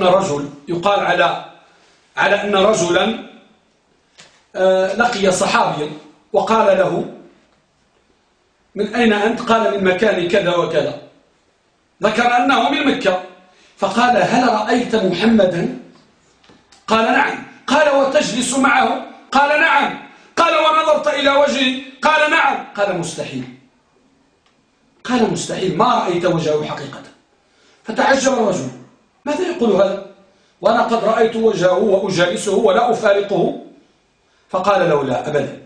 أن رجلا لقي صحابيا وقال له من أين أنت؟ قال من مكان كذا وكذا، ذكر أنه من مكة، فقال هل رأيت محمدا؟ قال نعم. قال وتجلس معه؟ قال نعم. قال ونظرت إلى وجهه؟ قال نعم. قال مستحيل ما رأيت وجهه حقيقة. فتعجب الرجل ماذا يقول هذا وأنا قد رأيت وجهه وأجالسه ولا أفارقه؟ فقال له لا أبدا.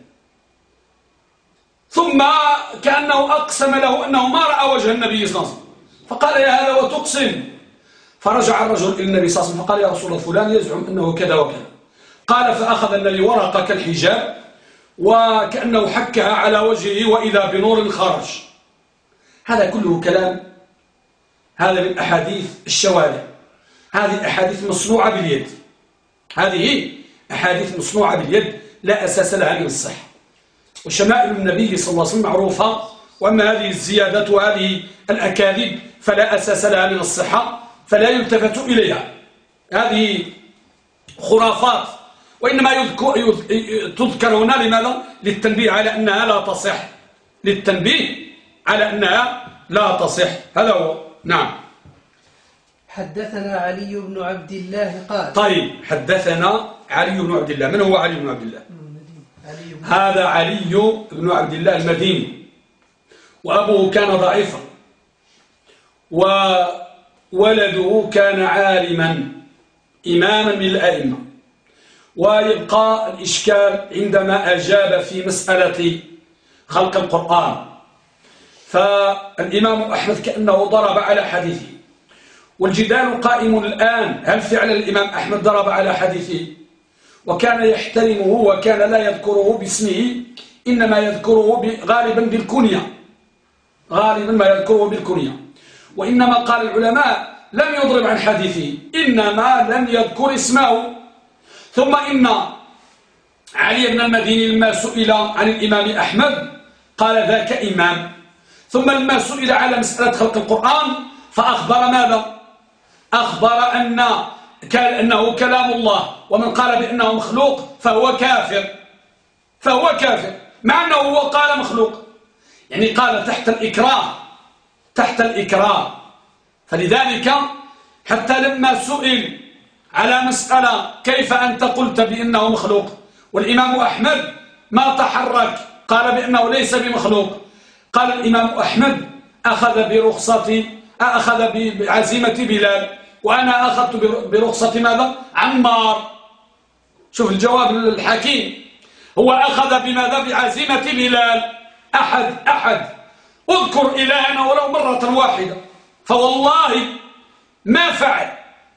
ثم كأنه أقسم له أنه ما رأى وجه النبي صلى الله عليه وسلم. فقال يا هذا وتقسم؟ فرجع الرجل إلى النبي صلى الله عليه وسلم فقال يا رسول الله فلان يزعم أنه كذا وكذا. قال فأخذ النبي ورقة كالحجاب وكأنه حكها على وجهه وإذا بنور خرج. هذا كله كلام، هذا من أحاديث الشوارع، هذه أحاديث مصنوعة باليد، هذه أحاديث مصنوعة باليد لا أساس لها من الصحة. وشمائل النبي صلى الله عليه وسلم معروفة، وأما هذه الزيادات وهذه الأكاذيب فلا أساس لها من الصحة فلا يلتفت إليها. هذه خرافات، وإنما تذكر هنا لماذا؟ للتنبيه على أنها لا تصح، للتنبيه على أنها لا تصح. هذا هو. نعم. حدثنا علي بن عبد الله قال. طيب حدثنا علي بن عبد الله. من هو علي بن عبد الله؟ هذا علي بن عبد الله المديني، وأبوه كان ضعيفا وولده كان عالما إماما من الأئمة. ويبقى الإشكال عندما أجاب في مسألة خلق القرآن، فالإمام أحمد كأنه ضرب على حديثه، والجدال قائم الآن هل فعلا الإمام أحمد ضرب على حديثه؟ وكان يحترمه وكان لا يذكره باسمه، إنما يذكره غالبا بالكنية، غالبا ما يذكره بالكنية. وإنما قال العلماء لم يضرب عن حديثه، إنما لم يذكر اسمه. ثم إن علي بن المديني لما سئل عن الإمام أحمد قال ذاك إمام. ثم لما سئل على مسألة خلق القرآن فأخبر ماذا؟ أخبر أنه كلام الله، ومن قال بأنه مخلوق فهو كافر، مع أنه هو قال مخلوق، يعني قال تحت الإكراه. فلذلك حتى لما سئل على مسألة كيف أنت قلت بأنه مخلوق والإمام أحمد ما تحرك، قال بأنه ليس بمخلوق. قال الإمام أحمد أخذ بعزيمة بلال، وأنا أخذت برخصة ماذا؟ عمار. شوف الجواب الحكيم، هو أخذ بماذا؟ بعزيمة بلال. أحد اذكر إلهنا ولو مرة واحدة، فوالله ما فعل.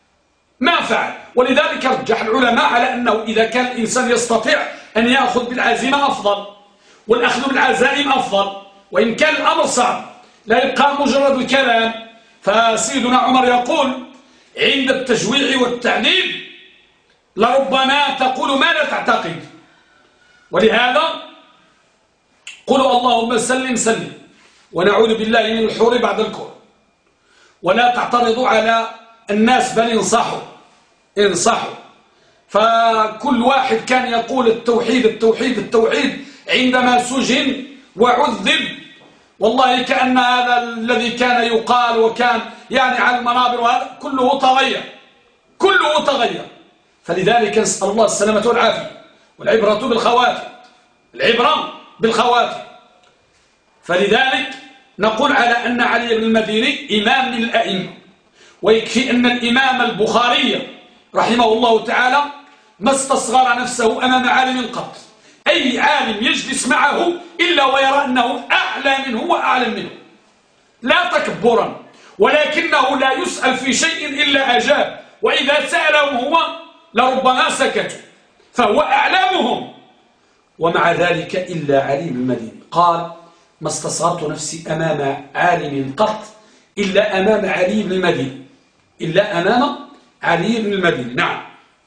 ولذلك رجح العلماء على أنه إذا كان الإنسان يستطيع أن يأخذ بالعزيمة أفضل، والأخذ بالعزائم أفضل، وإن كان الأمر صعب لا يبقى مجرد الكلام. فسيدنا عمر يقول عند التجويع والتعذيب لربما تقول ما لا تعتقد. ولهذا قولوا اللهم سلم ونعوذ بالله من الحور بعد الكور، ولا تعترضوا على الناس بل انصحوا. فكل واحد كان يقول التوحيد عندما سجن وعذب، والله كأن هذا الذي كان يقال وكان يعني على المنابر، وهذا كله تغير، كله تغير. فلذلك نسأل الله السلامة والعافية، والعبرة بالخواتم، العبرة بالخواتم. فلذلك نقول على أن علي بن المديني إمام من الأئمة، ويكفي أن الإمام البخاري رحمه الله تعالى ما استصغر نفسه أمام عالم قط. أي عالم يجلس معه إلا ويرى أنه أعلى منه وأعلم منه، لا تكبرا، ولكنه لا يسأل في شيء إلا أجاب، وإذا سألهم هو لربما سكتوا، فهو أعلامهم. ومع ذلك إلا علي بن المديني قال ما استصغرت نفسي أمام عالم قط إلا أمام علي بن المديني، إلا أمام علي بن المديني. نعم.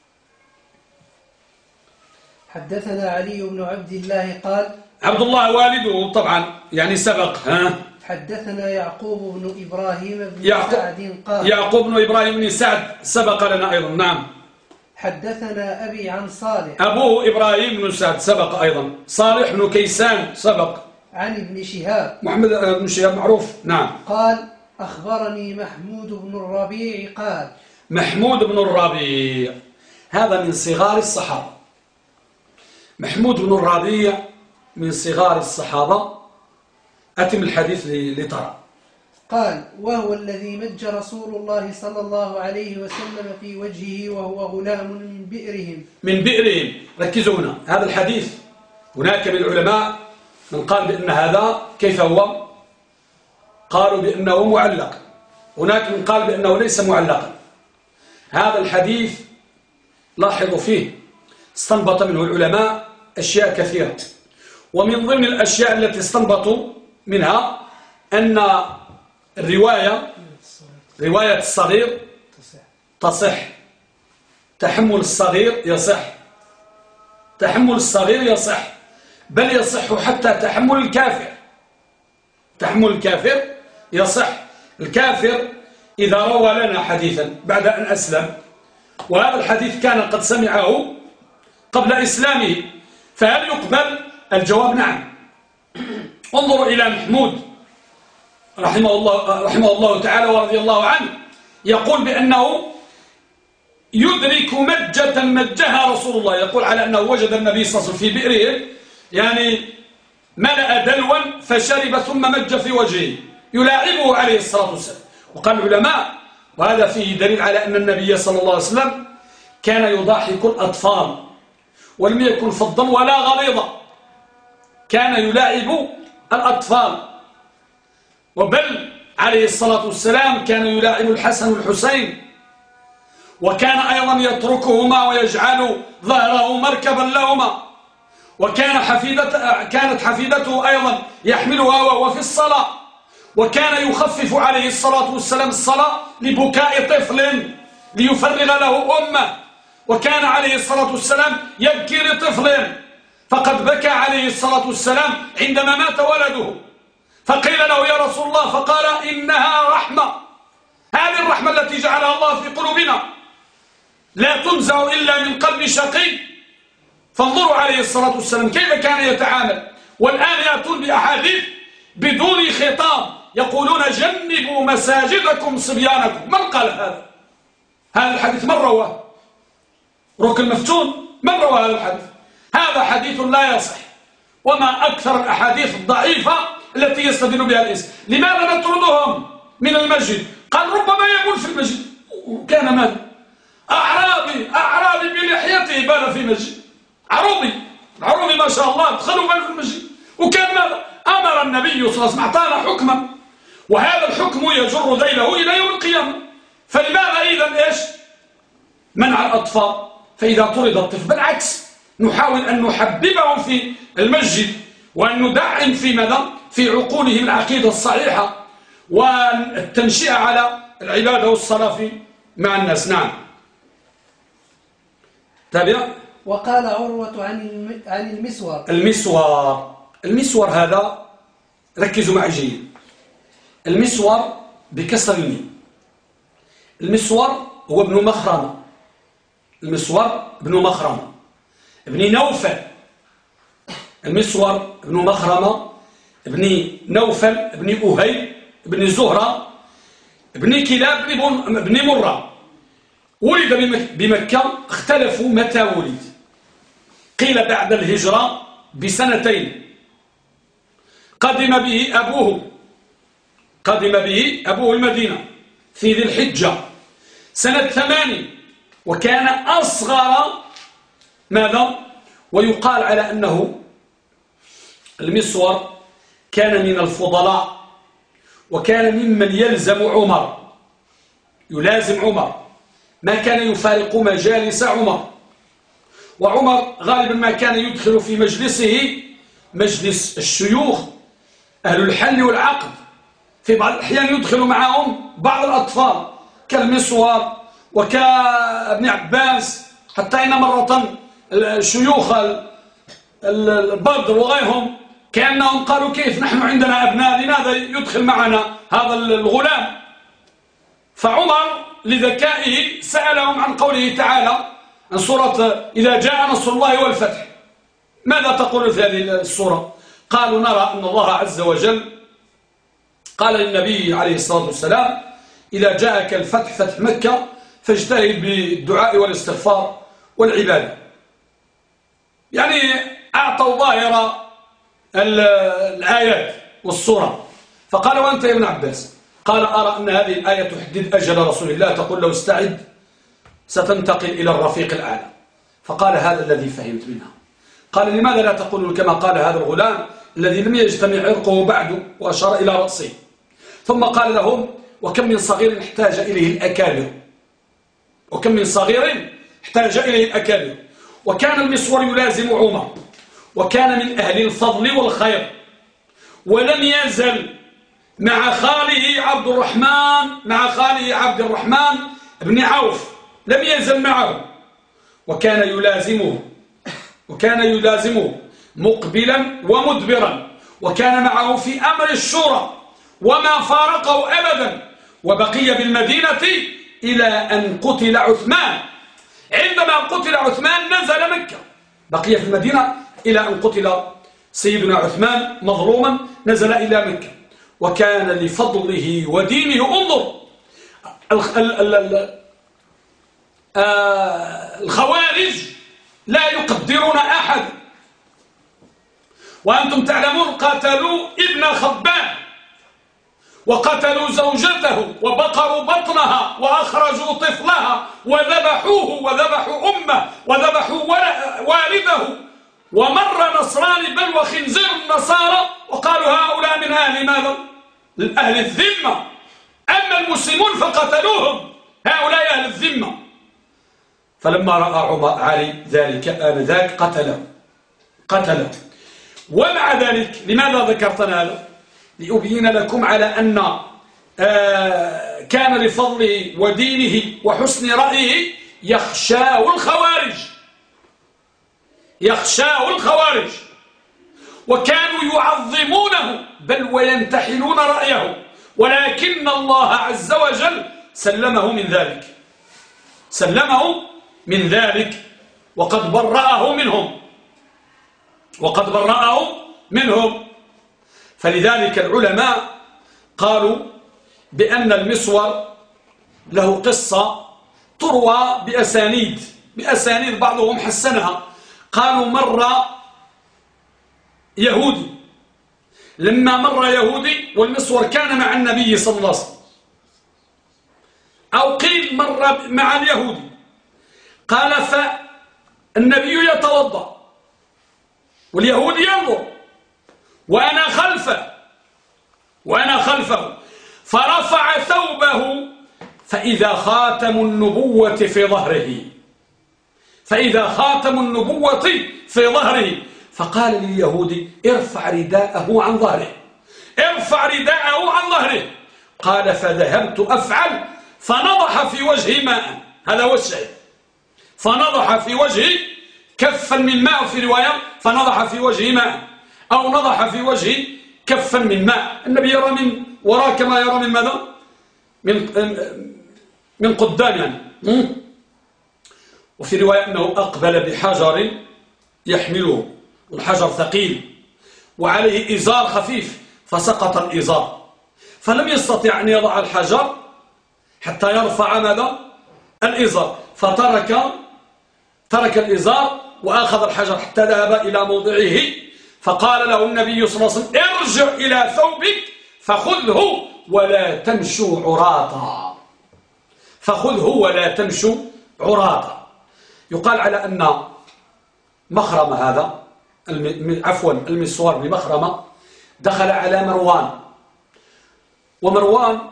حدثنا علي بن عبد الله قال عبد الله والده طبعا يعني سبق. حدثنا يعقوب بن إبراهيم بن سعد قال يعقوب بن إبراهيم بن سعد سبق لنا أيضا. نعم. حدثنا أبي عن صالح، أبوه إبراهيم بن سعد سبق أيضا. صالح بن كيسان سبق. عن ابن شهاب، محمد بن شهاب معروف. نعم. قال أخبرني محمود بن الربيع قال محمود بن الربيع هذا من صغار الصحابة. محمود بن الربيع من صغار الصحابة. أتم الحديث لترى. قال وهو الذي مج رسول الله صلى الله عليه وسلم في وجهه وهو غلام من بئرهم. من بئرهم. ركزوا هنا هذا الحديث، هناك من العلماء من قال بأن هذا كيف هو، قالوا بأنه معلق، هناك من قال بأنه ليس معلقا. هذا الحديث لاحظوا فيه استنبط منه العلماء أشياء كثيرة، ومن ضمن الأشياء التي استنبطوا منها أن رواية الصغير تصح، تحمل الصغير يصح، تحمل الصغير يصح، بل يصح حتى تحمل الكافر. تحمل الكافر يصح. الكافر إذا روى لنا حديثا بعد أن أسلم، وهذا الحديث كان قد سمعه قبل إسلامه، فهل يقبل؟ الجواب نعم. انظروا إلى محمود رحمه الله تعالى ورضي الله عنه، يقول بأنه يدرك مجة مجها رسول الله، يقول على أنه وجد النبي صلى الله عليه وسلم في بئره، يعني ملأ دلوا فشرب ثم مج في وجهه يلاعبه عليه الصلاة والسلام. وقال العلماء وهذا فيه دليل على أن النبي صلى الله عليه وسلم كان يضاحك الأطفال، ولم يكن فظا ولا غليظا، كان يلاعب الأطفال. وبل عليه الصلاة والسلام كان يلاعب الحسن والحسين، وكان أيضا يتركهما ويجعل ظهره مركبا لهما، كانت حفيدته أيضا يحملها وهو في الصلاة، وكان يخفف عليه الصلاة والسلام الصلاة لبكاء طفل ليفرغ له أمه، وكان عليه الصلاة والسلام يبكي لطفل، فقد بكى عليه الصلاة والسلام عندما مات ولده، فقيل له يا رسول الله، فقال إنها رحمة، هذه الرحمة التي جعلها الله في قلوبنا لا تنزع إلا من قلب شقي. فانظروا عليه الصلاة والسلام كيف كان يتعامل. والآن يأتون بأحاديث بدون خطاب، يقولون جنبوا مساجدكم صبيانكم. من قال هذا؟ هذا الحديث من رواه؟ ركن مفتون من روى هذا الحديث؟ هذا حديث لا يصح، وما أكثر الأحاديث الضعيفة التي يستدل بها الإسلام. لماذا نطردهم من المسجد؟ قال ربما يبول في المسجد، وكان ماذا؟ أعرابي بلحيته بال في مسجد، عروبي ما شاء الله ادخلوا بال في المسجد، وكان ماذا؟ أمر النبي صلى الله عليه وسلم أعطانا حكما، وهذا الحكم يجر ذيله إلى يوم القيامة. فلماذا إذن إيش؟ منع الأطفال. فإذا طرد الطفل بالعكس نحاول أن نحببهم في المسجد، وأن ندعم في ماذا؟ في عقولهم العقيدة الصحيحة والتنشئة على العبادة والصلاة مع الناس. نعم. تابع. وقال عروة عن المسور هذا ركزوا معي جيد. المسور بكسر الميم. المسور هو ابن مخرمة. المسور ابن مخرمة ابن نوفل. المسور ابن مخرمة ابن نوفل ابن أهي ابن زهرة بن كلاب بن مرة ولد بمكة. اختلفوا متى ولد، قيل بعد الهجرة بسنتين. قدم به أبوه المدينة في ذي الحجة سنة 8، وكان أصغر ماذا؟ ويقال على أنه المسور كان من الفضلاء، وكان ممن يلازم عمر، ما كان يفارق مجالس عمر. وعمر غالبا ما كان يدخل في مجلسه مجلس الشيوخ أهل الحل والعقد، في بعض الأحيان يدخل معهم بعض الأطفال كالمسور وكابن عباس، حتى إن مرة الشيوخ البدر وغيرهم كأنهم قالوا كيف نحن عندنا أبناء لماذا يدخل معنا هذا الغلام؟ فعمر لذكائه سألهم عن قوله تعالى عن سورة إذا جاء نصر الله والفتح، ماذا تقول في هذه السورة؟ قالوا نرى أن الله عز وجل قال للنبي عليه الصلاة والسلام إذا جاءك الفتح فتح مكة فاجتهد بالدعاء والاستغفار والعبادة. يعني أعطوا ظاهر الآيات والسورة. فقال وأنت يا ابن عباس؟ قال أرى أن هذه الآية تحدد أجل رسول الله، تقول له استعد ستنتقل إلى الرفيق الأعلى. فقال هذا الذي فهمت منها. قال لماذا لا تقول كما قال هذا الغلام الذي لم يجتمع عرقه بعد، وأشار إلى رأسه. ثم قال لهم وكم من صغير احتاج إليه الأكابر، وكم من صغير احتاج إليه الأكابر. وكان المسور يلازم عمر، وكان من أهل الفضل والخير، ولم يزل مع خاله عبد الرحمن بن عوف، لم يزل معه، وكان يلازمه مقبلا ومدبرا، وكان معه في أمر الشورى وما فارقه أبدا، وبقي بالمدينة إلى أن قتل عثمان. عندما قتل عثمان نزل مكة، بقي في المدينة إلى أن قتل سيدنا عثمان مظلوما، نزل إلى مكة. وكان لفضله ودينه، انظر الخوارج لا يقدرون أحد، وأنتم تعلمون قتلوا ابن خباب، وقتلوا زوجته، وبقروا بطنها، وأخرجوا طفلها، وذبحوه، وذبحوا أمه، وذبحوا والده. ومر نصراني بل وخنزير النصارى وقالوا هؤلاء من أهل ماذا؟ أهل الذمة. أما المسلمون فقتلوهم، هؤلاء أهل الذمة. فلما رأى عمر علي ذلك آنذاك قتله. ومع ذلك لماذا ذكرتنا هذا؟ لأبين لكم على أن كان لفضله ودينه وحسن رأيه يخشاه الخوارج، وكانوا يعظمونه بل وينتحلون رأيه، ولكن الله عز وجل سلمه من ذلك وقد برأه منهم. فلذلك العلماء قالوا بأن المسور له قصة تروى بأسانيد بعضهم حسنها. قالوا مر يهودي، لما مر يهودي والمسور كان مع النبي صلى الله عليه وسلم، أو قيل مر مع اليهودي، قال فالنبي يتوضأ واليهودي ينظر وأنا خلفه، فرفع ثوبه فإذا خاتم النبوة في ظهره، فقال لليهودي ارفع رداءه عن ظهره. قال فذهبت أفعل فنضح في وجهي ماء، هذا هو الشيء، فنضح في وجهي كفا من ماء، في رواية فنضح في وجهي ماء، أو نضح في وجهي كفا من ماء. النبي يرى من وراء كما يرى من ماذا؟ من قدام يعني. وفي رواية أنه أقبل بحجر يحمله، والحجر ثقيل وعليه إزار خفيف، فسقط الإزار، فلم يستطع أن يضع الحجر حتى يرفع ماذا؟ الإزار، ترك الإزار وأخذ الحجر حتى ذهب إلى موضعه، فقال له النبي صلى الله عليه وسلم ارجع إلى ثوبك فخذه ولا تمشوا عراتا، فخذه ولا تمشوا عراتا. يقال على أن مخرمة هذا المسور بمخرمة دخل على مروان، ومروان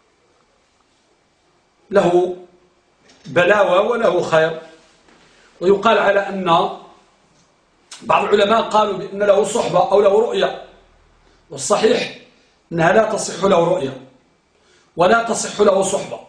له بلاوة وله خير، ويقال على أن بعض العلماء قالوا بأن له صحبة أو له رؤية، والصحيح أنها لا تصح له رؤية ولا تصح له صحبة.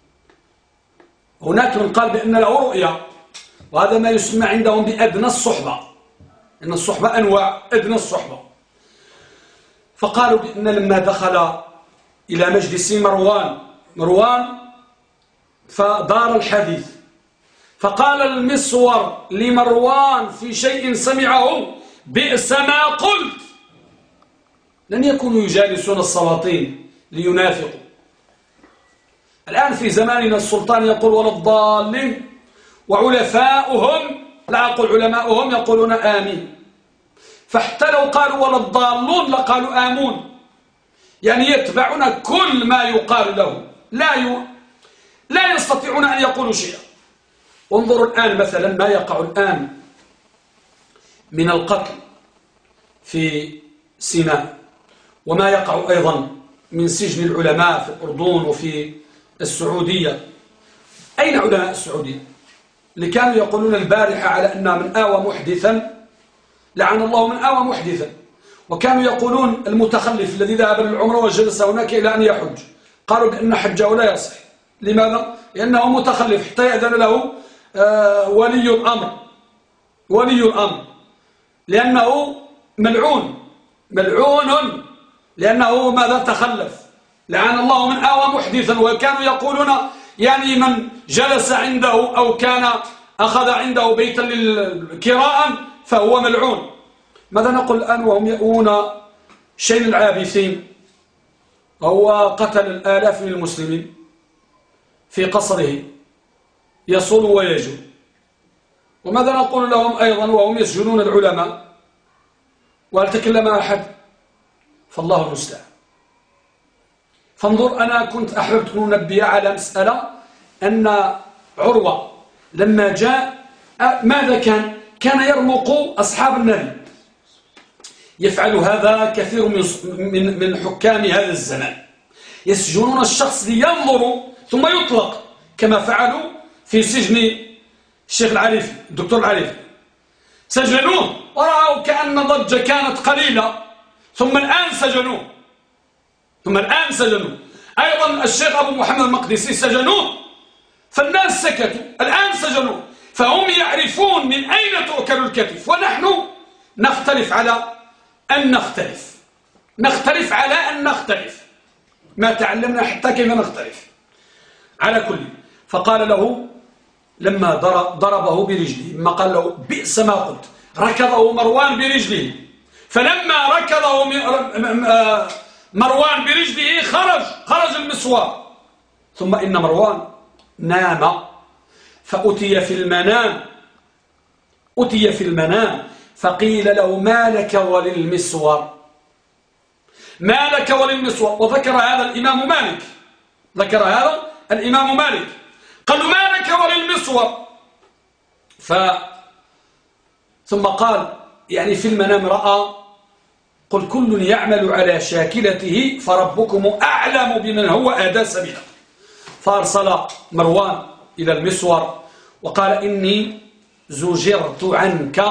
هناك من قال بأن له رؤية، وهذا ما يسمى عندهم بأدنى الصحبة، إن الصحبة أنواع، أدنى الصحبة. فقالوا بأن لما دخل إلى مجلس مروان فدار الحديث، فقال المسور لمروان في شيء سمعه بئس ما قلت. لن يكونوا يجالسون السلاطين لينافقوا. الآن في زماننا السلطان يقول ولا الضالين، وعلفاؤهم لا أقول علماؤهم يقولون آمين، فحتى لو قالوا ولا الضالون لقالوا آمون، يعني يتبعون كل ما يقال له، لا يستطيعون أن يقولوا شيئا. وانظروا الآن مثلا ما يقع الآن من القتل في سيناء، وما يقع أيضا من سجن العلماء في الأردن وفي السعودية. أين علماء السعودية اللي كانوا يقولون البارحة على أن من آوى محدثا لعن الله من آوى محدثا، وكانوا يقولون المتخلف الذي ذهب للعمرة وجلس هناك إلى أن يحج، قالوا بأن حجه لا يصح. لماذا؟ لأنه متخلف حتى يأذن له ولي الأمر، لأنه ملعون لأنه ماذا؟ تخلف. لعن الله من آوى محدثا. وكانوا يقولون يعني من جلس عنده أو كان أخذ عنده بيتا للكراء فهو ملعون. ماذا نقول الآن وهم يأوون شين العابثين؟ هو قتل الآلاف من المسلمين في قصره يصول ويجول. وماذا نقول لهم أيضا وهم يسجنون العلماء؟ وهل تكلم أحد؟ فالله المستعان. فانظر، أنا كنت أحببت أن أنبه على مسألة، أن عروة لما جاء ماذا كان يرمق أصحاب النبي. يفعل هذا كثير من حكام هذا الزمان، يسجنون الشخص لينظروا ثم يطلق، كما فعلوا في سجن الشيخ العريفي الدكتور العريفي، سجنوه ورأوا كأن ضجة كانت قليلة ثم الآن سجنوه. أيضا الشيخ أبو محمد المقدسي سجنوه فالناس سكتوا، الآن سجنوه. فهم يعرفون من أين تؤكل الكتف، ونحن نختلف على أن نختلف ما تعلمنا حتى كيف نختلف على كل. فقال له لما ضربه برجله، ما قال له بئس ما قلت، ركضه مروان برجله، فلما ركضه مروان برجله خرج المسوار. ثم إن مروان نام فأتي في المنام فقيل له ما لك وللمسور، وذكر هذا الإمام مالك، قالوا ما لك وللمسور. ثم قال يعني في المنام رأى قل كل يعمل على شاكلته فربكم أعلم بمن هو أهدى سبيلا. فأرسل مروان إلى المسور وقال إني زجرت عنك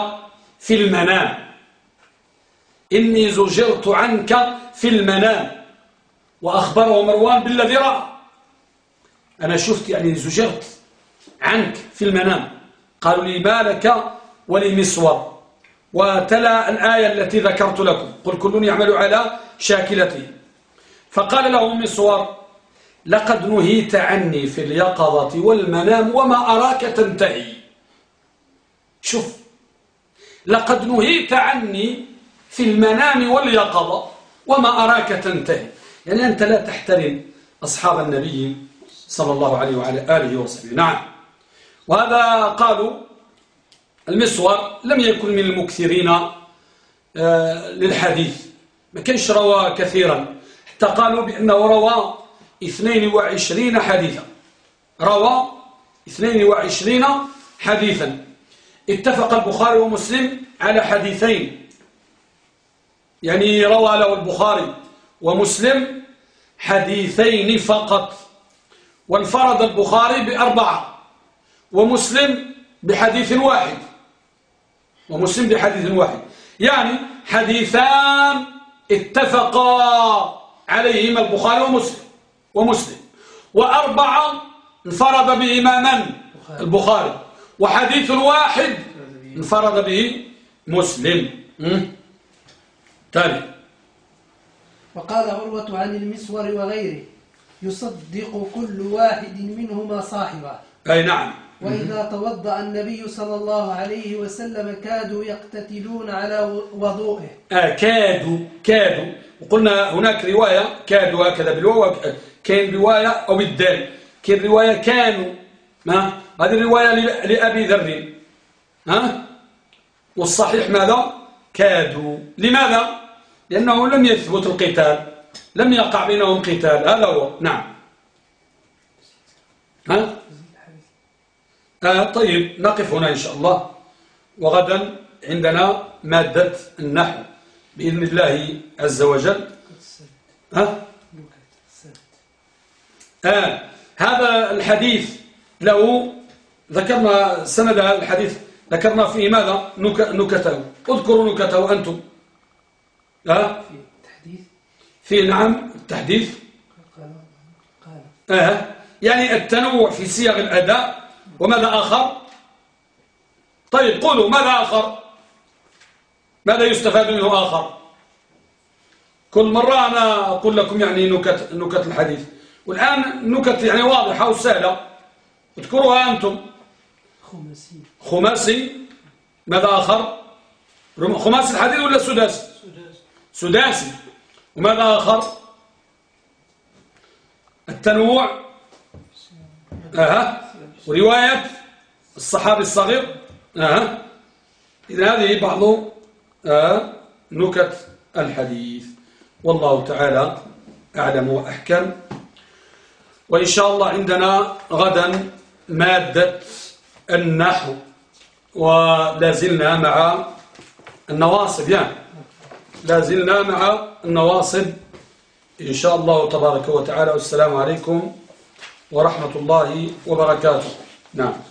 في المنام، وأخبره مروان بالذي رأى. أنا شفت يعني زجرت عنك في المنام. قالوا لي ما لك ولمسور، وتلا الآية التي ذكرت لكم قل كل يعمل على شاكلته. فقال له مسور لقد نهيت عني في اليقظة والمنام وما أراك تنتهي. شوف، لقد نهيت عني في المنام واليقظة وما أراك تنتهي، يعني أنت لا تحترم أصحاب النبي صلى الله عليه وعلى آله وصحبه. نعم. وهذا قالوا المسور لم يكن من المكثرين للحديث، ما كانش روى كثيرا، حتى قالوا بأنه روى 22 حديثا، روى 22 حديثا. اتفق البخاري ومسلم على حديثين، يعني روى له البخاري ومسلم حديثين فقط، وانفرد البخاري ب4 ومسلم بحديث واحد، يعني حديثان اتفقا عليهما البخاري ومسلم، و4 انفرد بهما من؟ البخاري، وحديث واحد انفرد به مسلم. تالي. وقال عروة عن المسور وغيره: يصدق كل واحد منهما صاحبه. أي نعم. وإذا توضأ النبي صلى الله عليه وسلم كادوا يقتتلون على وضوئه. كادوا، وقلنا هناك رواية كادوا هكذا بالواو، كان رواية أو بالدال، كان رواية كانوا، هذه الرواية لأبي ذر، والصحيح ماذا؟ كادوا. لماذا؟ لأنه لم يثبت القتال، لم يقع بينهم قتال، هذا هو. نعم. طيب، نقف هنا إن شاء الله، وغدا عندنا مادة النحو بإذن الله عز وجل. هذا الحديث له ذكرنا سند الحديث، ذكرنا فيه ماذا؟ نكته. اذكروا نكته أنتم. في نعم التحديث، يعني التنوع في صيغ الأداء. وماذا آخر؟ طيب قولوا ماذا آخر؟ ماذا يستفاد منه آخر؟ كل مرة أنا أقول لكم يعني نكت الحديث، والآن نكت يعني واضحة وسهلة، اذكروها أنتم. خماسي. ماذا آخر؟ خماسي الحديث ولا سداسي؟ سداسي. وماذا آخر؟ التنوع. ورواية الصحابي الصغير. إذن هذه بعض نكت الحديث، والله تعالى أعلم وأحكم. وإن شاء الله عندنا غدا مادة النحو، ولازلنا مع النواصب، يعني لازلنا مع النواصب إن شاء الله تبارك وتعالى. والسلام عليكم ورحمة الله وبركاته. نعم.